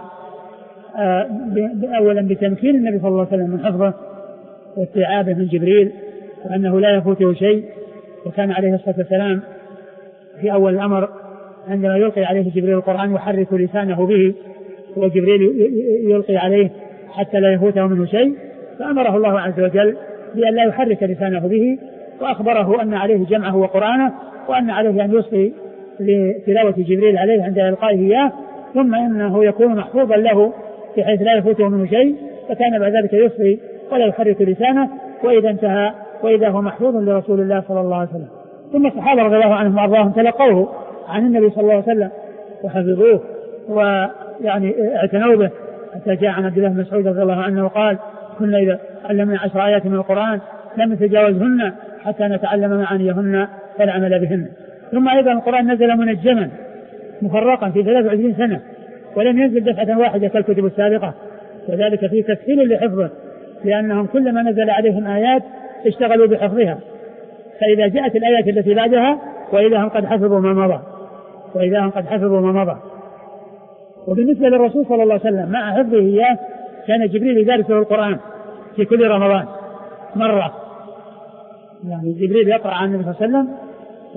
أولا بتمكين النبي صلى الله عليه وسلم من حفظه واستيعابه من جبريل وأنه لا يفوته شيء. وكان عليه الصلاة والسلام في أول الأمر عندما يلقي عليه جبريل القرآن يحرك لسانه به وجبريل يلقي عليه حتى لا يفوته منه شيء، فأمره الله عز وجل بأن لا يحرك لسانه به، وأخبره أن عليه جمعه وقرآنه وأن عليه أن يصغي لتلاوة جبريل عليه عند إلقائه إياه، ثم إنه يكون محفوظا له بحيث لا يفوته منه شيء، فكان بعد ذلك يصغي ولا يحرك لسانه، وإذا انتهى وإذا هو محفوظ لرسول الله صلى الله عليه وسلم. ثم الصحابة رضي الله عنهم وأرضاهم تلقوه عن النبي صلى الله عليه وسلم وحفظوه ويعني اعتنوا به، حتى جاء عن عبد الله بن مسعود رضي الله عنه وقال كنا إذا علمنا عشر آيات من القرآن لم نتجاوزهن حتى نتعلم معانيهن فالعمل بهن. ثم أيضا القرآن نزل منجما مفرقا في ثلاث وعشرين سنة ولم ينزل دفعة واحدة كالكتب السابقة، وذلك في تسهيل لحفظه، لأنهم كلما نزل عليهم آيات اشتغلوا بحفظها، فإذا جاءت الآيات التي بعدها وإذا هم قد حفظوا ما مضى وإذا هم قد حفظوا ما مضى. وبالنسبة للرسول صلى الله عليه وسلم مع حفظه إياه كان جبريل يدارسه القرآن في كل رمضان مرة، يعني جبريل يقرأ عن النبي صلى الله عليه وسلم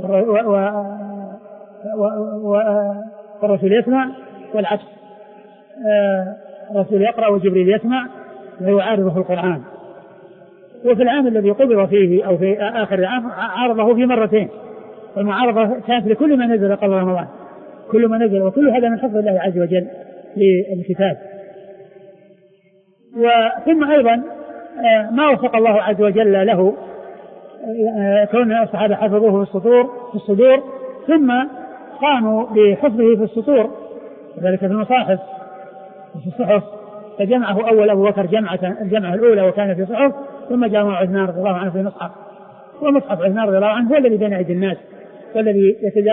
والرسول يسمع والعكس، الرسول يقرأ وجبريل يسمع ويعارضه القرآن. وفي العام الذي قبض فيه أو في آخر العام عارضه في مرتين، والمعارضة كانت لكل ما نزل قبل رمضان، كل ما نزل، وكل هذا من حفظ الله عز وجل للكتاب. وثم أيضا ما وفق الله عز وجل له كون الصحابة حفظوه في الصدور في الصدور ثم قاموا بحفظه في السطور، وذلك في المصاحف وفي الصحف، فجمعه أول أبو بكر جمعة الجمعة الأولى وكان في صحف، ثم جمع عثمان رضي الله عنه في مصحف، ومصحف عثمان رضي الله عنه هو الذي بين أيدي الناس والذي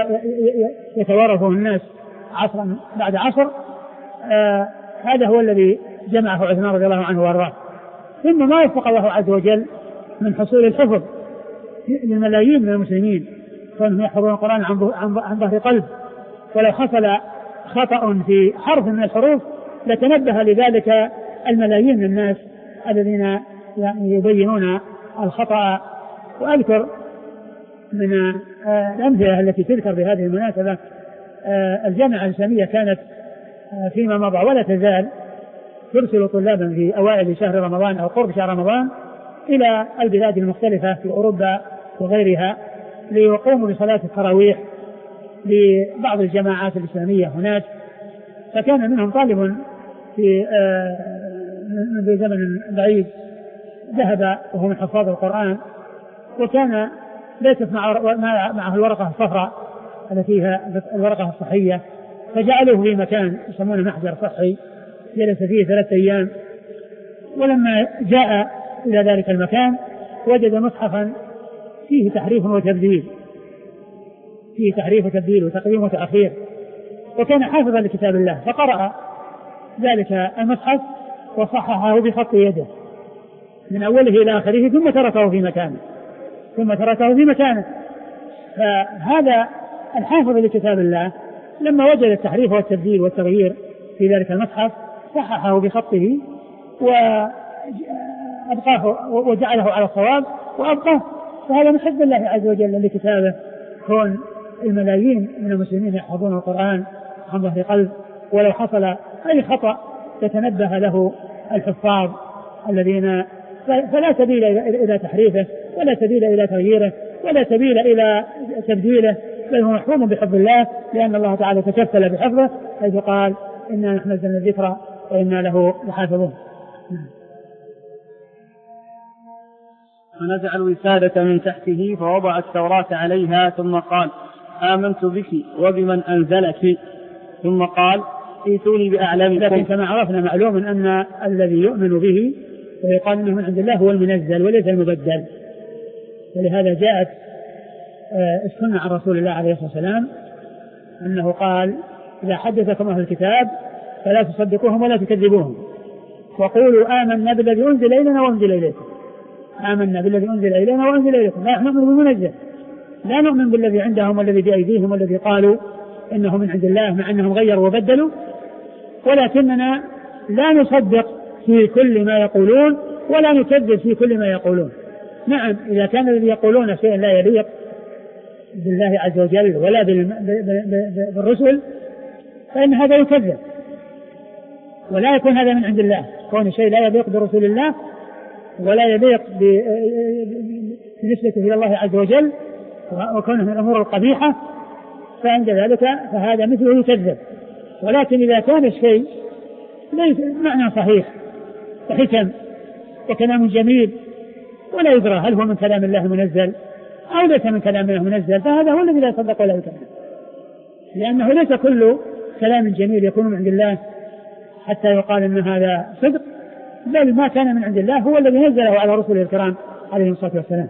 يتوارثه الناس عصرا بعد عصر. آه هذا هو الذي جمعه عثمان رضي الله عنه وارضاه. ثم ما وفق الله عز وجل من حصول الحفظ للملايين من المسلمين، كانوا يحفظون القرآن عن ظهر قلب، ولو حصل خطأ في حرف من الحروف لتنبه لذلك الملايين من الناس الذين يبينون الخطأ. وأذكر من الأمثلة التي تذكر بهذه المناسبة الجامعة الإسلامية كانت فيما مضى ولا تزال ترسل طلابا في أوائل شهر رمضان أو قرب شهر رمضان إلى البلاد المختلفة في أوروبا وغيرها ليقوموا بصلاة التراويح لبعض الجماعات الإسلامية هناك. فكان منهم طالب في من زمن بعيد ذهب وهو من حفاظ القرآن، وكان ليست معه الورقة الصفراء التي هي الورقة الصحية، فجعلوه في مكان يسمونه محجر صحي جلس فيه ثلاثة أيام. ولما جاء إلى ذلك المكان وجد مصحفا فيه تحريف وتبديل، فيه تحريف وتبديل وتقديم وتأخير، وكان حافظا لكتاب الله، فقرأ ذلك المصحف وصححه بخط يده من أوله إلى آخره، ثم تركه في مكانه ثم تركه في مكانه فهذا الحافظ لكتاب الله لما وجد التحريف والتبديل والتغيير في ذلك المصحف صححه بخطه وأبقاه وجعله على الصواب وأبقاه. فهذا من حفظ الله عز وجل لكتابه، كون الملايين من المسلمين يحفظون القرآن عن ظهر قلب، ولو حصل أي خطأ تتنبه له الحفاظ الذين فلا سبيل إلى تحريفه ولا سبيل إلى تغييره ولا سبيل إلى تبديله، بل هو محفوظ بحفظ الله، لأن الله تعالى تكفل بحفظه حيث قال إنا نحن نزلنا الذكر وإنا له لحافظون. فنزع الوسادة من تحته فوضع التوراة عليها ثم قال آمنت بك وبمن أنزلك، ثم قال ائتوني بأعلامكم. لكن كما عرفنا معلوم أن الذي يؤمن به ويقال انه من عند الله هو المنزل وليس المبدل، ولهذا جاءت السنة عن رسول الله عليه الصلاة والسلام أنه قال إذا حدثكم أهل الكتاب فلا تصدقوهم ولا تكذبوهم وقولوا آمنا بالذي أنزل إلينا وأنزل إليكم، آمنا بالذي أنزل إلينا وأنزل إليكم، لا نؤمن بالمنزل، لا نؤمن بالذي عندهم والذي بأيديهم والذي قالوا إنه من عند الله مع أنهم غيروا وبدلوا، ولكننا لا نصدق في كل ما يقولون ولا نكذب في كل ما يقولون. نعم إذا كان الذي يقولون شيئا لا يليق بالله عز وجل ولا بالرسل فإن هذا يكذب، ولا يكون هذا من عند الله، كون شيء لا يليق برسول الله ولا يليق بنسبته إلى الله عز وجل وكونه من الأمور القبيحة فعند ذلك فهذا مثله يكذب. ولكن إذا كان الشيء ليس معنى صحيح وحكم وكلام جميل ولا يدرى هل هو من كلام الله منزل أو ليس من كلام الله منزل فهذا هو الذي لا يصدق ولا يكذب، لأنه ليس كل كلام جميل يكون من عند الله حتى يقال أن هذا صدق، بل ما كان من عند الله هو الذي نزله على رسله الكرام عليه الصلاة والسلام.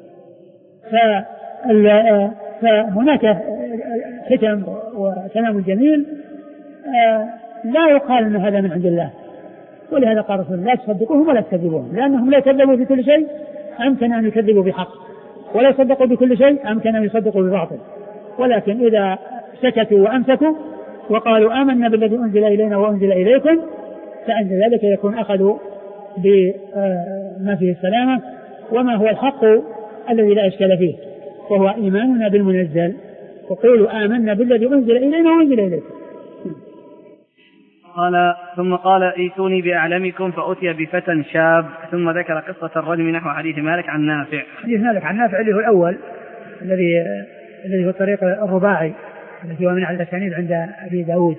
فهناك حكم وكلام جميل لا يقال أن هذا من عند الله، ولهذا قال رسول الله لا تصدقوهم ولا تكذبوهم، لأنهم لا يكذبوا بكل شيء أمكن أن يكذبوا بحق، ولا يصدقوا بكل شيء أمكن أن يصدقوا بباطل. ولكن إذا سكتوا وأمسكوا وقالوا آمنا بالذي أنزل إلينا وأنزل إليكم فعند ذلك يكون أخذوا بما فيه السلامة وما هو الحق الذي لا إشكال فيه، وهو إيماننا بالمنزل، وقولوا آمنا بالذي أنزل إلينا وأنزل إليكم. قال ثم قال ائتوني بأعلمكم فأتي بفتى شاب، ثم ذكر قصة الرجم نحو حديث مالك عن نافع. حديث مالك عن نافع اللي هو الأول الذي الذي هو الطريق الرباعي الذي هو من على الأسانيد عند أبي داود.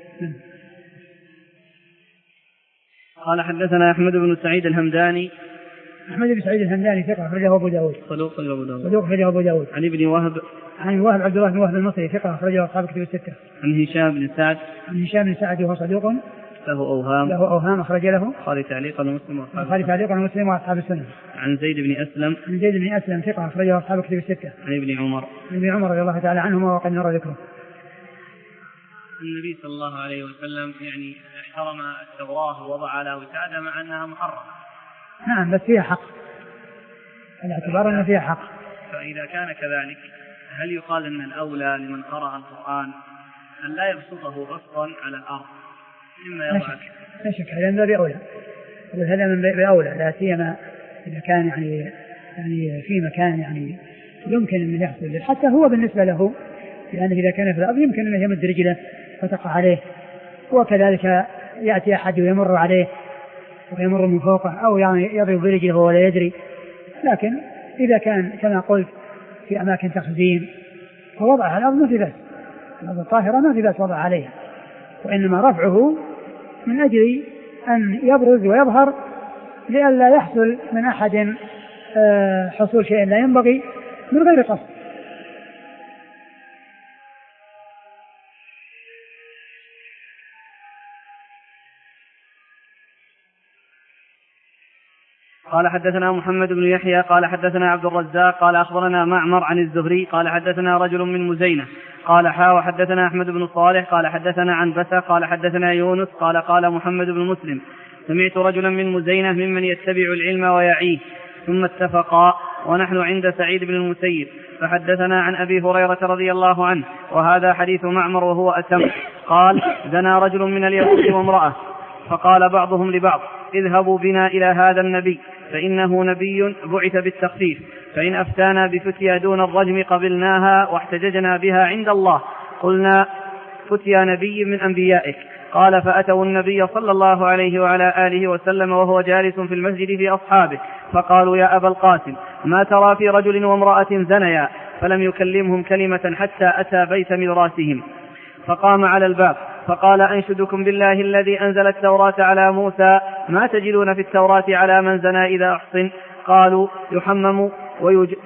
قال حدثنا أحمد بن سعيد الهمداني. أحمد بن سعيد الهمداني ثقة أخرجه أبو داود. صدوق أخرجه أبو داود. صدوق أخرجه أبو داود. عن ابن وهب. عن وهب عبد الله بن وهب المصري ثقة أخرجه أصحاب كتب الستة. عن هشام بن سعد. عن هشام بن سعد وهو صدوق له أوهام. له أوهام أخرج له البخاري تعليقا ومسلم وأصحاب. البخاري تعليقا ومسلم وأصحاب السنة. عن زيد بن أسلم. عن زيد بن أسلم ثقة أخرجه أصحاب كتب الستة. عن ابن عمر. عن ابن عمر رضي الله تعالى عنهما وقد نرى ذكره. النبي صلى الله عليه وسلم يعني احترم التوراة ووضع لها وسادة مع أنها محرمة. نعم بس فيها حق، الاعتبار أن فيها حق. فإذا كان كذلك هل يقال أن الأولى لمن قرأ القرآن أن لا يبسطه بسطا على الأرض مما يضعك؟ لا شك هذا من باب أولى، هذا من باب أولى لا سيما إذا كان يعني يعني في مكان يعني يمكن أن يحصل، حتى هو بالنسبة له لأنه إذا كان في الأرض يمكن أن يمد رجله فتقع عليه، وكذلك يأتي أحد ويمر عليه ويمر من فوقه أو يعني يضرب برجله ولا يدري. لكن إذا كان كما قلت في أماكن تخزين فوضعها على الأرض ما في بأس، الأرض الطاهرة ما في بأس وضع عليها، وإنما رفعه من أجل أن يبرز ويظهر لئلا يحصل من أحد حصول شيء لا ينبغي من غير قصد. قال حدثنا محمد بن يحيى قال حدثنا عبد الرزاق قال أخبرنا معمر عن الزهري قال حدثنا رجل من مزينة قال حا وحدثنا أحمد بن صالح قال حدثنا عن بث قال حدثنا يونس قال قال محمد بن مسلم سمعت رجلا من مزينة ممن يتبع العلم ويعيه ثم اتفقا ونحن عند سعيد بن المسيب فحدثنا عن أبي هريرة رضي الله عنه وهذا حديث معمر وهو أتم. قال زنى رجل من اليهود وامرأة فقال بعضهم لبعض اذهبوا بنا إلى هذا النبي فإنه نبي بعث بالتخفيف، فإن أفتانا بفتيا دون الرجم قبلناها واحتججنا بها عند الله. قلنا فتيا نبي من أنبيائك. قال فأتوا النبي صلى الله عليه وعلى آله وسلم وهو جالس في المسجد في أصحابه فقالوا يا أبا القاسم ما ترى في رجل وامرأة زنيا؟ فلم يكلمهم كلمة حتى أتى بيت ميراثهم فقام على الباب فقال أنشدكم بالله الذي أنزل التوراة على موسى ما تجدون في التوراة على من زنى إذا أحصن؟ قالوا يحمم ويج...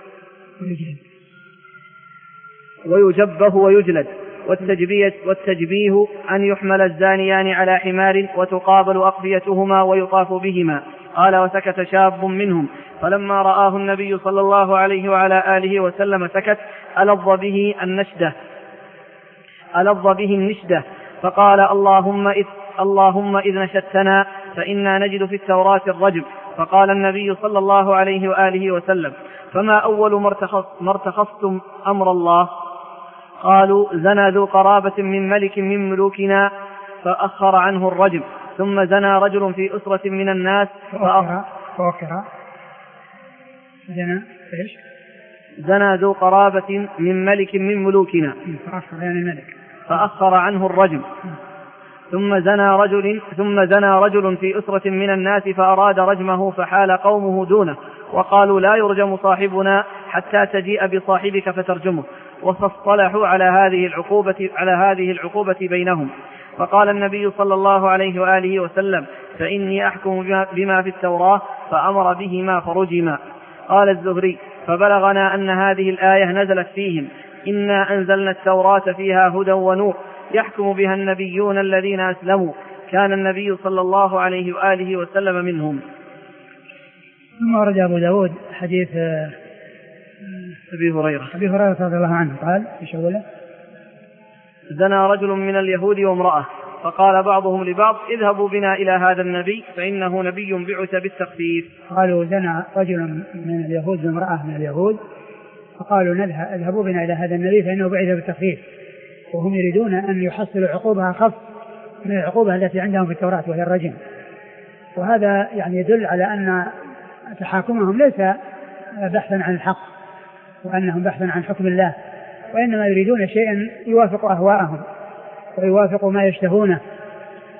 ويجبه ويجلد، والتجبية والتجبيه أن يحمل الزانيان على حمار وتقابل أقفيتهما ويطاف بهما. قال وسكت شاب منهم فلما رآه النبي صلى الله عليه وعلى آله وسلم سكت ألظ به النشدة ألظ به النشدة فقال اللهم إذ, اللهم إذ نشدتنا فإنا نجد في التوراة الرجم. فقال النبي صلى الله عليه وآله وسلم فما أول ما ارتخصتم أمر الله؟ قالوا زنى ذو قرابة من ملك من ملوكنا فأخر عنه الرجم. ثم زنى رجل في أسرة من الناس فأخر فأخر زنى إيش؟ زنى ذو قرابة من ملك من ملوكنا فأخر يعني الملك فأخر عنه الرجم. ثم زنى رجل ثم زنى رجل في أسرة من الناس فأراد رجمه فحال قومه دونه وقالوا لا يرجم صاحبنا حتى تجيء بصاحبك فترجمه، وفاصطلحوا على هذه العقوبة على هذه العقوبة بينهم. فقال النبي صلى الله عليه وآله وسلم فإني أحكم بما في التوراة فأمر بهما فرجما. قال الزهري فبلغنا أن هذه الآية نزلت فيهم إنا أنزلنا التوراة فيها هدى ونور يحكم بها النبيون الذين أسلموا كان النبي صلى الله عليه وآله وسلم منهم. ثم ورد أبو داود حديث أبي هريرة أبي هريرة رضي الله عنه قال في شغله زنى رجل من اليهود وامرأة فقال بعضهم لبعض اذهبوا بنا إلى هذا النبي فإنه نبي بعث بالتخفيف. قالوا زنى رجل من اليهود وامرأة من اليهود فقالوا اذهبوا بنا إلى هذا النبي فإنه بعث بالتخفيف، وهم يريدون أن يحصلوا عقوبها خف من العقوبة التي عندهم في التوراة وهي الرجم. وهذا يعني يدل على أن تحاكمهم ليس بحثا عن الحق وأنهم بحثا عن حكم الله، وإنما يريدون شيئا يوافق أهواءهم ويوافق ما يشتهونه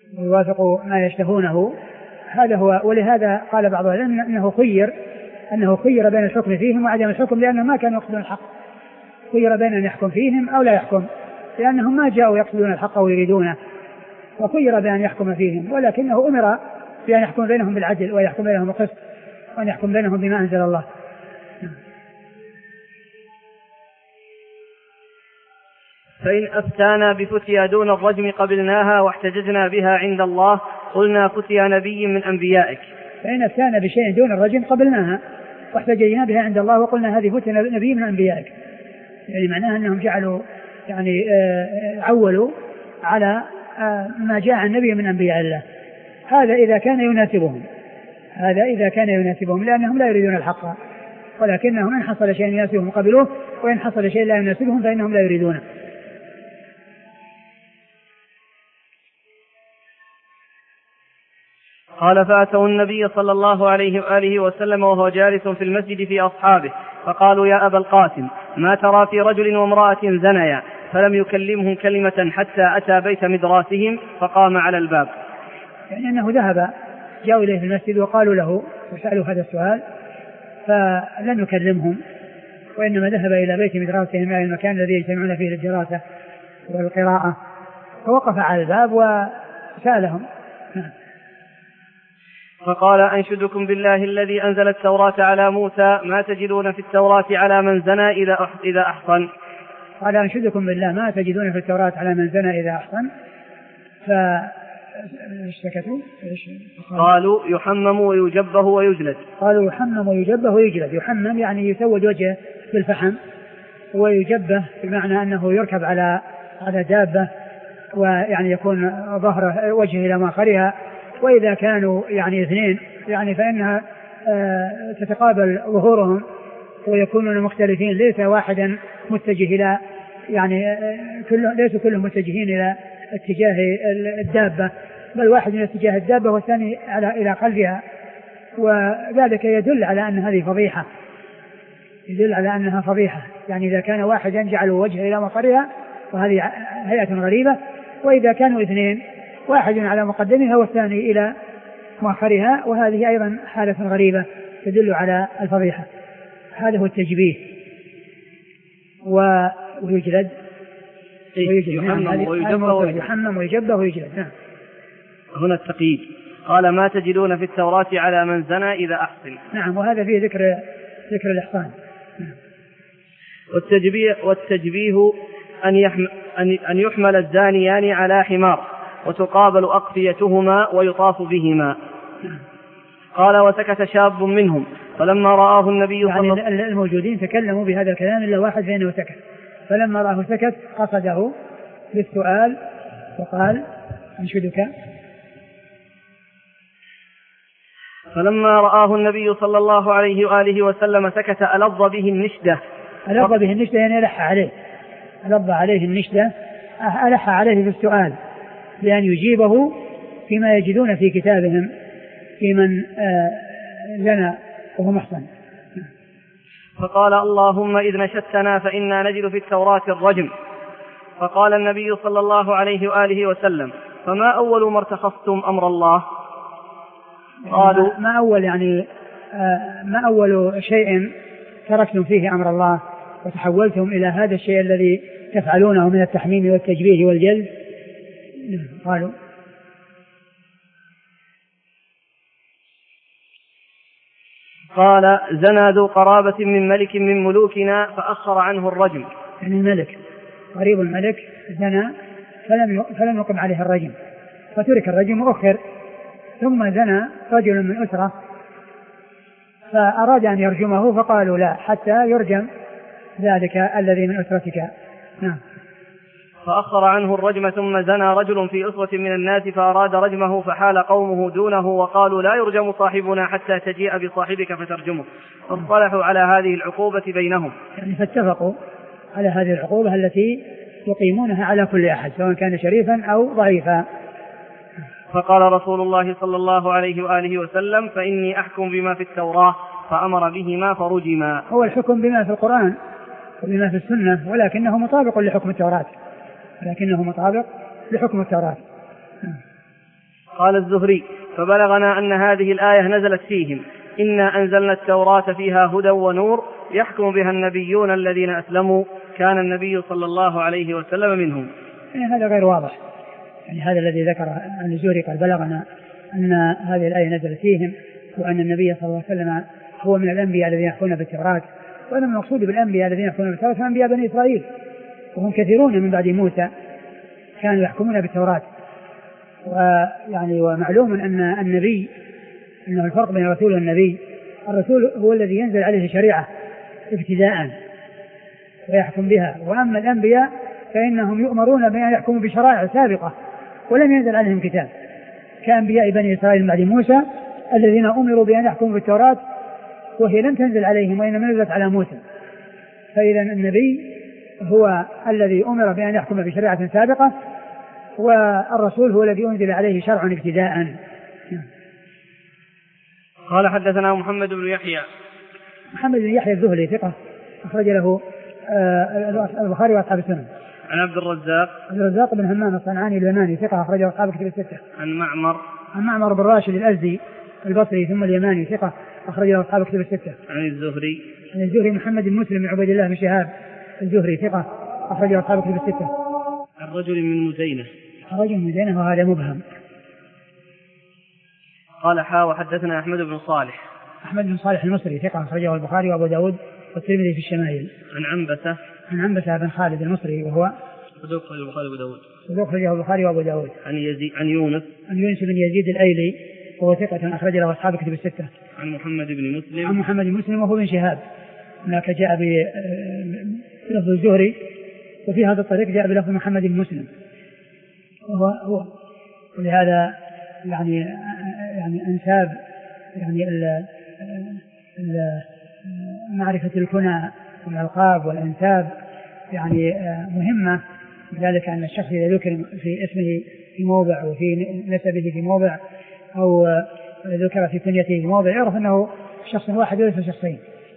ويوافق ما يشتهونه، هذا هو. ولهذا قال بعض العلماء أنه خير أنه خير بين الحكم فيهم وعدم الحكم، لأنهم ما كانوا يقصدون الحق، خير بين أن يحكم فيهم أو لا يحكم، لأنهم ما جاءوا يقصدون الحق ويريدونه، وخير بأن يحكم فيهم، ولكنه أمر بأن يحكم بينهم بالعدل ويحكم بينهم بالقسط وأن يحكم بينهم بما أنزل الله. فإن أفتانا بفتيا دون الرجم قبلناها واحتججنا بها عند الله قلنا فتيا نبي من أنبيائك. فإن أفتانا بشيء دون الرجم قبلناها واحتججنا بها عند الله وقلنا هذه فتيا نبي من أنبيائك، يعني معناها أنهم جعلوا يعني عولوا على ما جاء عن النبي من أنبياء الله. هذا إذا كان يناسبهم، هذا إذا كان يناسبهم، لأنهم لا يريدون الحق، ولكنهم إن حصل شيء يناسبهم قبلوه، وإن حصل شيء لا يناسبهم فإنهم لا يريدونه. قال فأتوا النبي صلى الله عليه وآله وسلم وهو جالس في المسجد في أصحابه فقالوا يا أبا القاسم ما ترى في رجل وامرأة زنيا؟ فلم يكلمهم كلمة حتى أتى بيت مدراسهم فقام على الباب. يعني أنه ذهب، جاءوا إليه في المسجد وقالوا له وسألوا هذا السؤال فلم يكلمهم، وإنما ذهب إلى بيت مدراسهم، يعني المكان الذي يجتمعون فيه للدراسة والقراءة، فوقف على الباب وسألهم. فقال أنشدكم بالله الذي أنزل التوراة على موسى ما تجدون في التوراة على من زنى إذا أحصن. قال أنشدكم بالله ما تجدون في التوراة على من زنى إذا أحصن. فاشتكتوا قالوا يحمم ويجبه ويجلد. قالوا يحمم ويجبه ويجلد. يحمم يعني يسود وجهه بالفحم، ويجبه بمعنى أنه يركب على على دابة ويعني يكون ظهره وجهه إلى مؤخرها. وإذا كانوا يعني اثنين يعني فإنها آه تتقابل ظهورهم ويكونون مختلفين، ليس واحدا متجه إلى يعني آه كل ليس كلهم متجهين إلى اتجاه الدابة، بل واحد من اتجاه الدابة والثاني على إلى قلبها، وذلك يدل على أن هذه فضيحة، يدل على أنها فضيحة. يعني إذا كان واحدا جعلوا وجهه إلى مقرها وهذه هيئة غريبة، وإذا كانوا اثنين واحد على مقدمها والثاني إلى مؤخرها وهذه أيضا حالة غريبة تدل على الفضيحة. هذا هو التجبيه. ويجلد يحمم ويجبه يحمم ويجبه ويجلد. نعم. هنا التقييد. قال ما تجدون في التوراة على من زنى إذا أحصن. نعم. وهذا فيه ذكر ذكر الإحصان. والتجبيه والتجبيه أن يحمل أن يحمل الزانيان على حمار وتقابل أقفيتهما ويطاف بهما. قال وسكت شاب منهم فلما رآه النبي صلى الله عليه وسلم، يعني الموجودين تكلموا بهذا الكلام إلا واحد فإنه سكت، فلما رآه سكت قصده بالسؤال وقال أنشدك. فلما رآه النبي صلى الله عليه وآله وسلم سكت ألظ به النشدة. ألظ به النشدة يعني ألح عليه، ألظ عليه النشدة، ألح عليه في السؤال بأن يجيبه فيما يجدون في كتابهم في من زنى وهو محصن. فقال اللهم إذ نشدتنا فإنا نجد في التوراة الرجم. فقال النبي صلى الله عليه وآله وسلم فما أول ما ارتخصتم أمر الله؟ قالوا ما أول يعني ما أول شيء تركتم فيه أمر الله وتحولتم إلى هذا الشيء الذي تفعلونه من التحميم والتجبيه والجلد؟ قالوا قال زنى ذو قرابة من ملك من ملوكنا فأخر عنه الرجم. يعني الملك قريب الملك زنى فلم فلم يقم عليه الرجم فترك الرجم وأخر، ثم زنى رجل من أسرة فأراد أن يرجمه فقالوا لا حتى يرجم ذلك الذي من أسرتك. نعم. فأخر عنه الرجم ثم زنى رجل في أسرة من الناس فأراد رجمه فحال قومه دونه وقالوا لا يرجم صاحبنا حتى تجيء بصاحبك فترجمه، فاصطلحوا على هذه العقوبة بينهم، يعني فاتفقوا على هذه العقوبة التي يقيمونها على كل أحد سواء كان شريفا أو ضعيفا. فقال رسول الله صلى الله عليه وآله وسلم فإني أحكم بما في التوراة فأمر بهما فرجما. هو الحكم بما في القرآن وبما في السنة ولكنه مطابق لحكم التوراة، لكنه مطابق لحكم التوراة. قال الزهري: فبلغنا أن هذه الآية نزلت فيهم: إنا أنزلنا التوراة فيها هدى ونور يحكم بها النبيون الذين أسلموا كان النبي صلى الله عليه وسلم منهم. يعني هذا غير واضح، يعني هذا الذي ذكر عن الزهري قال بلغنا أن هذه الآية نزلت فيهم وأن النبي صلى الله عليه وسلم هو من الأنبياء الذين يحكمون بالتوراة، وأن المقصود بالأنبياء الذين يحكمون بالتوراة هم أنبياء بني إسرائيل، وهم كثيرون من بعد موسى كانوا يحكمون بالتوراة. ويعني ومعلوم أن النبي أنه الفرق بين الرسول والنبي: الرسول هو الذي ينزل عليه شريعة ابتداء ويحكم بها، وأما الأنبياء فإنهم يؤمرون بأن يحكموا بشرائع سابقة ولم ينزل عليهم كتاب، كأنبياء بني إسرائيل بعد موسى الذين أمروا بأن يحكموا بالتوراة وهي لم تنزل عليهم وإنما نزلت على موسى. فإذا النبي هو الذي أمر بأن يحكم بشريعة سابقة، والرسول هو الذي أنزل عليه شرع ابتداء. قال حدثنا محمد بن يحيى. محمد بن يحيى الذهلي ثقة أخرج له البخاري وأصحاب السنن. عن عبد الرزاق. عبد الرزاق بن همام الصنعاني اليماني ثقة أخرج له أصحاب الكتب الستة. عن معمر. عن معمر بن راشد الأزدي البصري ثم اليماني ثقة أخرج له أصحاب الكتب الستة. عن الزهري. عن الزهري محمد بن مسلم بن عبيد الله بن شهاب الزهري ثقة أخرج له أصحاب الكتب الستة. عن رجل من مزينة. رجل من مزينة وهذا مبهم. قال حا وحدثنا أحمد بن صالح. أحمد بن صالح المصري ثقة أخرجه البخاري وأبو داود والترمذي في الشمائل. عن عنبسة. عن عنبسة بن خالد المصري وهو صدوق أخرجه البخاري وأبو داود. صدوق أخرجه البخاري وأبو داود. عن يزيد عن يونس. عن يونس بن يزيد الأيلي وهو ثقة أخرج له أصحاب الكتب الستة. عن محمد بن مسلم. عن محمد بن مسلم وهو بن شهاب، هناك جاء بلفظ الزهري وفي هذا الطريق جاء بلفظ محمد بن مسلم وهو هو ولهذا يعني يعني أنساب يعني ال ال معرفة الكنى والألقاب والأنساب يعني مهمة، بذلك أن الشخص إذا ذكر في اسمه في موضع وفي نسبه في موضع أو ذكر في كنيته في موضع يعرف أنه شخص واحد وليس شخصين.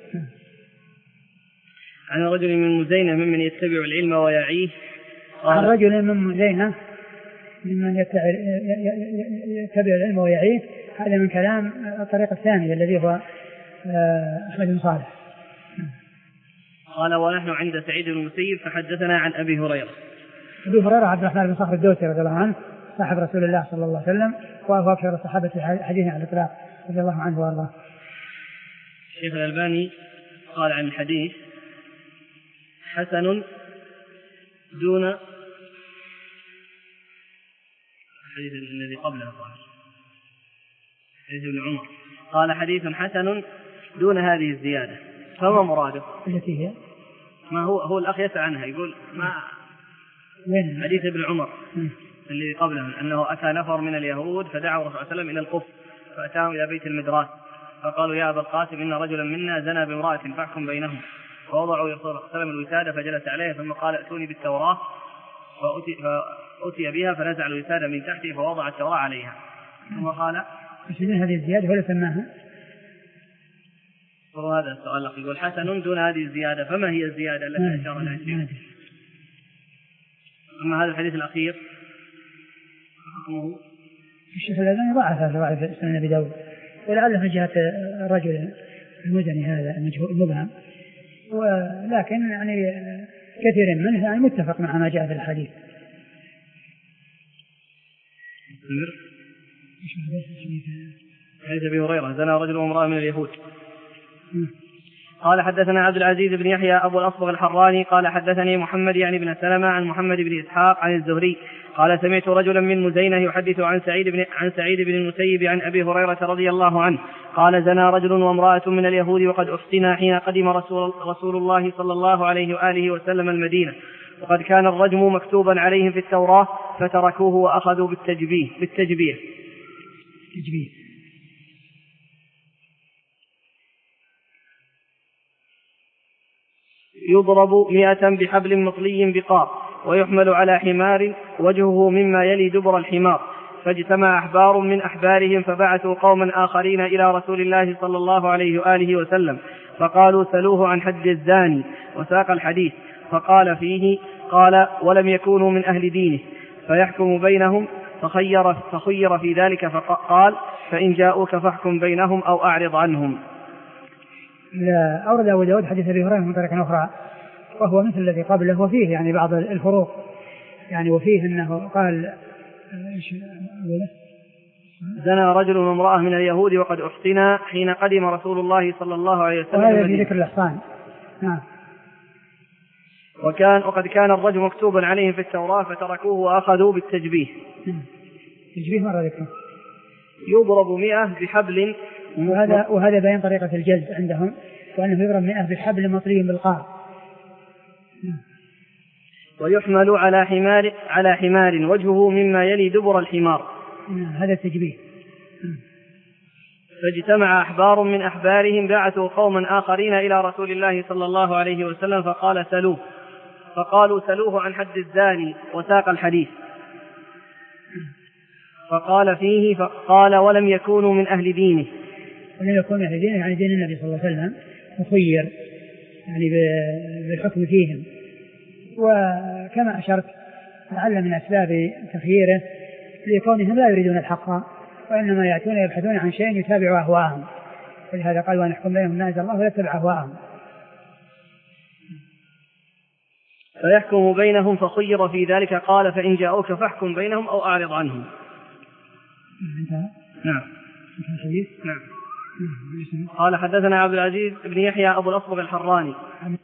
عن رجل من مزينة ممن يتبع العلم ويعيه. عن رجل من مزينة ممن يتبع العلم ويعيه، هذا من كلام الطريق الثاني الذي هو أحمد بن صالح. قال ونحن عند سعيد بن المسيب فحدثنا عن أبي هريرة. أبي هريرة عبد الرحمن بن صخر الدوسي رضي الله عنه صاحب رسول الله صلى الله عليه وسلم وهو أكثر الصحابة حديثا على الإطلاق رضي الله عنه وارضاه. الشيخ الألباني قال عن الحديث حسن دون الحديث الذي قبله قال حديث ابن عمر قال حديث حسن دون هذه الزيادة، فما مراده؟ التي هي ما هو هو الأخ يسأل عنها يقول ما حديث ابن عمر الذي قبله أنه أتى نفر من اليهود فدعوا رسول الله صلى الله عليه وسلم إلى القف فأتاهم إلى بيت المدراس فقالوا يا أبا القاسم إن رجلا منا زنى بامرأة فاحكم بينهم، فوضعوا رسول الله صلى الله عليه وسلم الوسادة فجلس عليها ثم قال ائتوني بالتوراة فأتي, فأتي بها فنزع الوسادة من تحته فوضع التوراة عليها ثم قال من هذه الزيادة ولا سماها؟ وهذا السؤال يقول حسن دون هذه الزيادة، فما هي الزيادة التي أشار إليها؟ أما هذا الحديث الأخير حكمه الشيخ الألباني ضعف هذا ضعف سنن أبي داود، ولعله من جهة الرجل المزني هذا المبهم، ولكن يعني كثير منه يعني متفق مع ما جاء في الحديث. حديث أبي هريرة زنى رجل وامرأة من اليهود. قال حدثنا عبد العزيز بن يحيى أبو الأصبغ الحراني قال حدثني محمد يعني بن سلمة عن محمد بن إسحاق عن الزهري قال سمعت رجلا من مزينة يحدث عن سعيد بن عن سعيد بن المسيب عن أبي هريرة رضي الله عنه قال زنى رجل وامرأة من اليهود وقد أحسنا حين قدم رسول, رسول الله صلى الله عليه وآله وسلم المدينة، وقد كان الرجم مكتوبا عليهم في التوراة فتركوه وأخذوا بالتجبيه بالتجبيه تجبيه. يضرب مئة بحبل مطلي بقار ويحمل على حمار وجهه مما يلي دبر الحمار، فاجتمع أحبار من أحبارهم فبعثوا قوما آخرين إلى رسول الله صلى الله عليه وآله وسلم فقالوا سلوه عن حد الزاني، وساق الحديث فقال فيه قال ولم يكونوا من أهل دينه فيحكم بينهم فخير, فخير في ذلك فقال فإن جاءوك فاحكم بينهم أو أعرض عنهم. لا، أورد أبو داود حديث أبي هريرة من طريق أخرى وهو مثل الذي قبله وفيه يعني بعض الفروق يعني وفيه أنه قال زنى رجل وامرأة من اليهود وقد أحصنا حين قدم رسول الله صلى الله عليه وسلم وهذا في ذكر الإحصان. نعم. وكان وقد كان الرجل مكتوبا عليهم في التوراة فتركوه وأخذوا بالتجبيه. تجبيه مرة ذكره يضرب مئة بحبل، وهذا وهذا بيان طريقة الجلد عندهم وأنه يضرب مئة بحبل مطلي بالقار. ويحمل على حمار على حمار وجهه مما يلي دبر الحمار. هذا التجبيه. فاجتمع أحبار من أحبارهم بعثوا قوما آخرين إلى رسول الله صلى الله عليه وسلم فقال سلوه، فقالوا سلوه عن حد الزاني وساق الحديث. فقال فيه فقال ولم يكونوا من أهل دينه. ولم يكونوا من أهل دينه يعني دين النبي صلى الله عليه وسلم مخير يعني بالحكم فيهم. وكما أشرت لعل من أسباب تخييره لكونهم لا يريدون الحق وإنما يأتون يبحثون عن شيء يتابع أهواءهم، ولهذا قال وأن يحكم بينهم ما أنزل الله ولا يتبع أهواءهم. فيحكم بينهم فخير في ذلك قال فإن جاءوك فاحكم بينهم أو أعرض عنهم. نعم. نعم. قال حدثنا عبد العزيز بن يحيى أبو الأصبغ الحراني.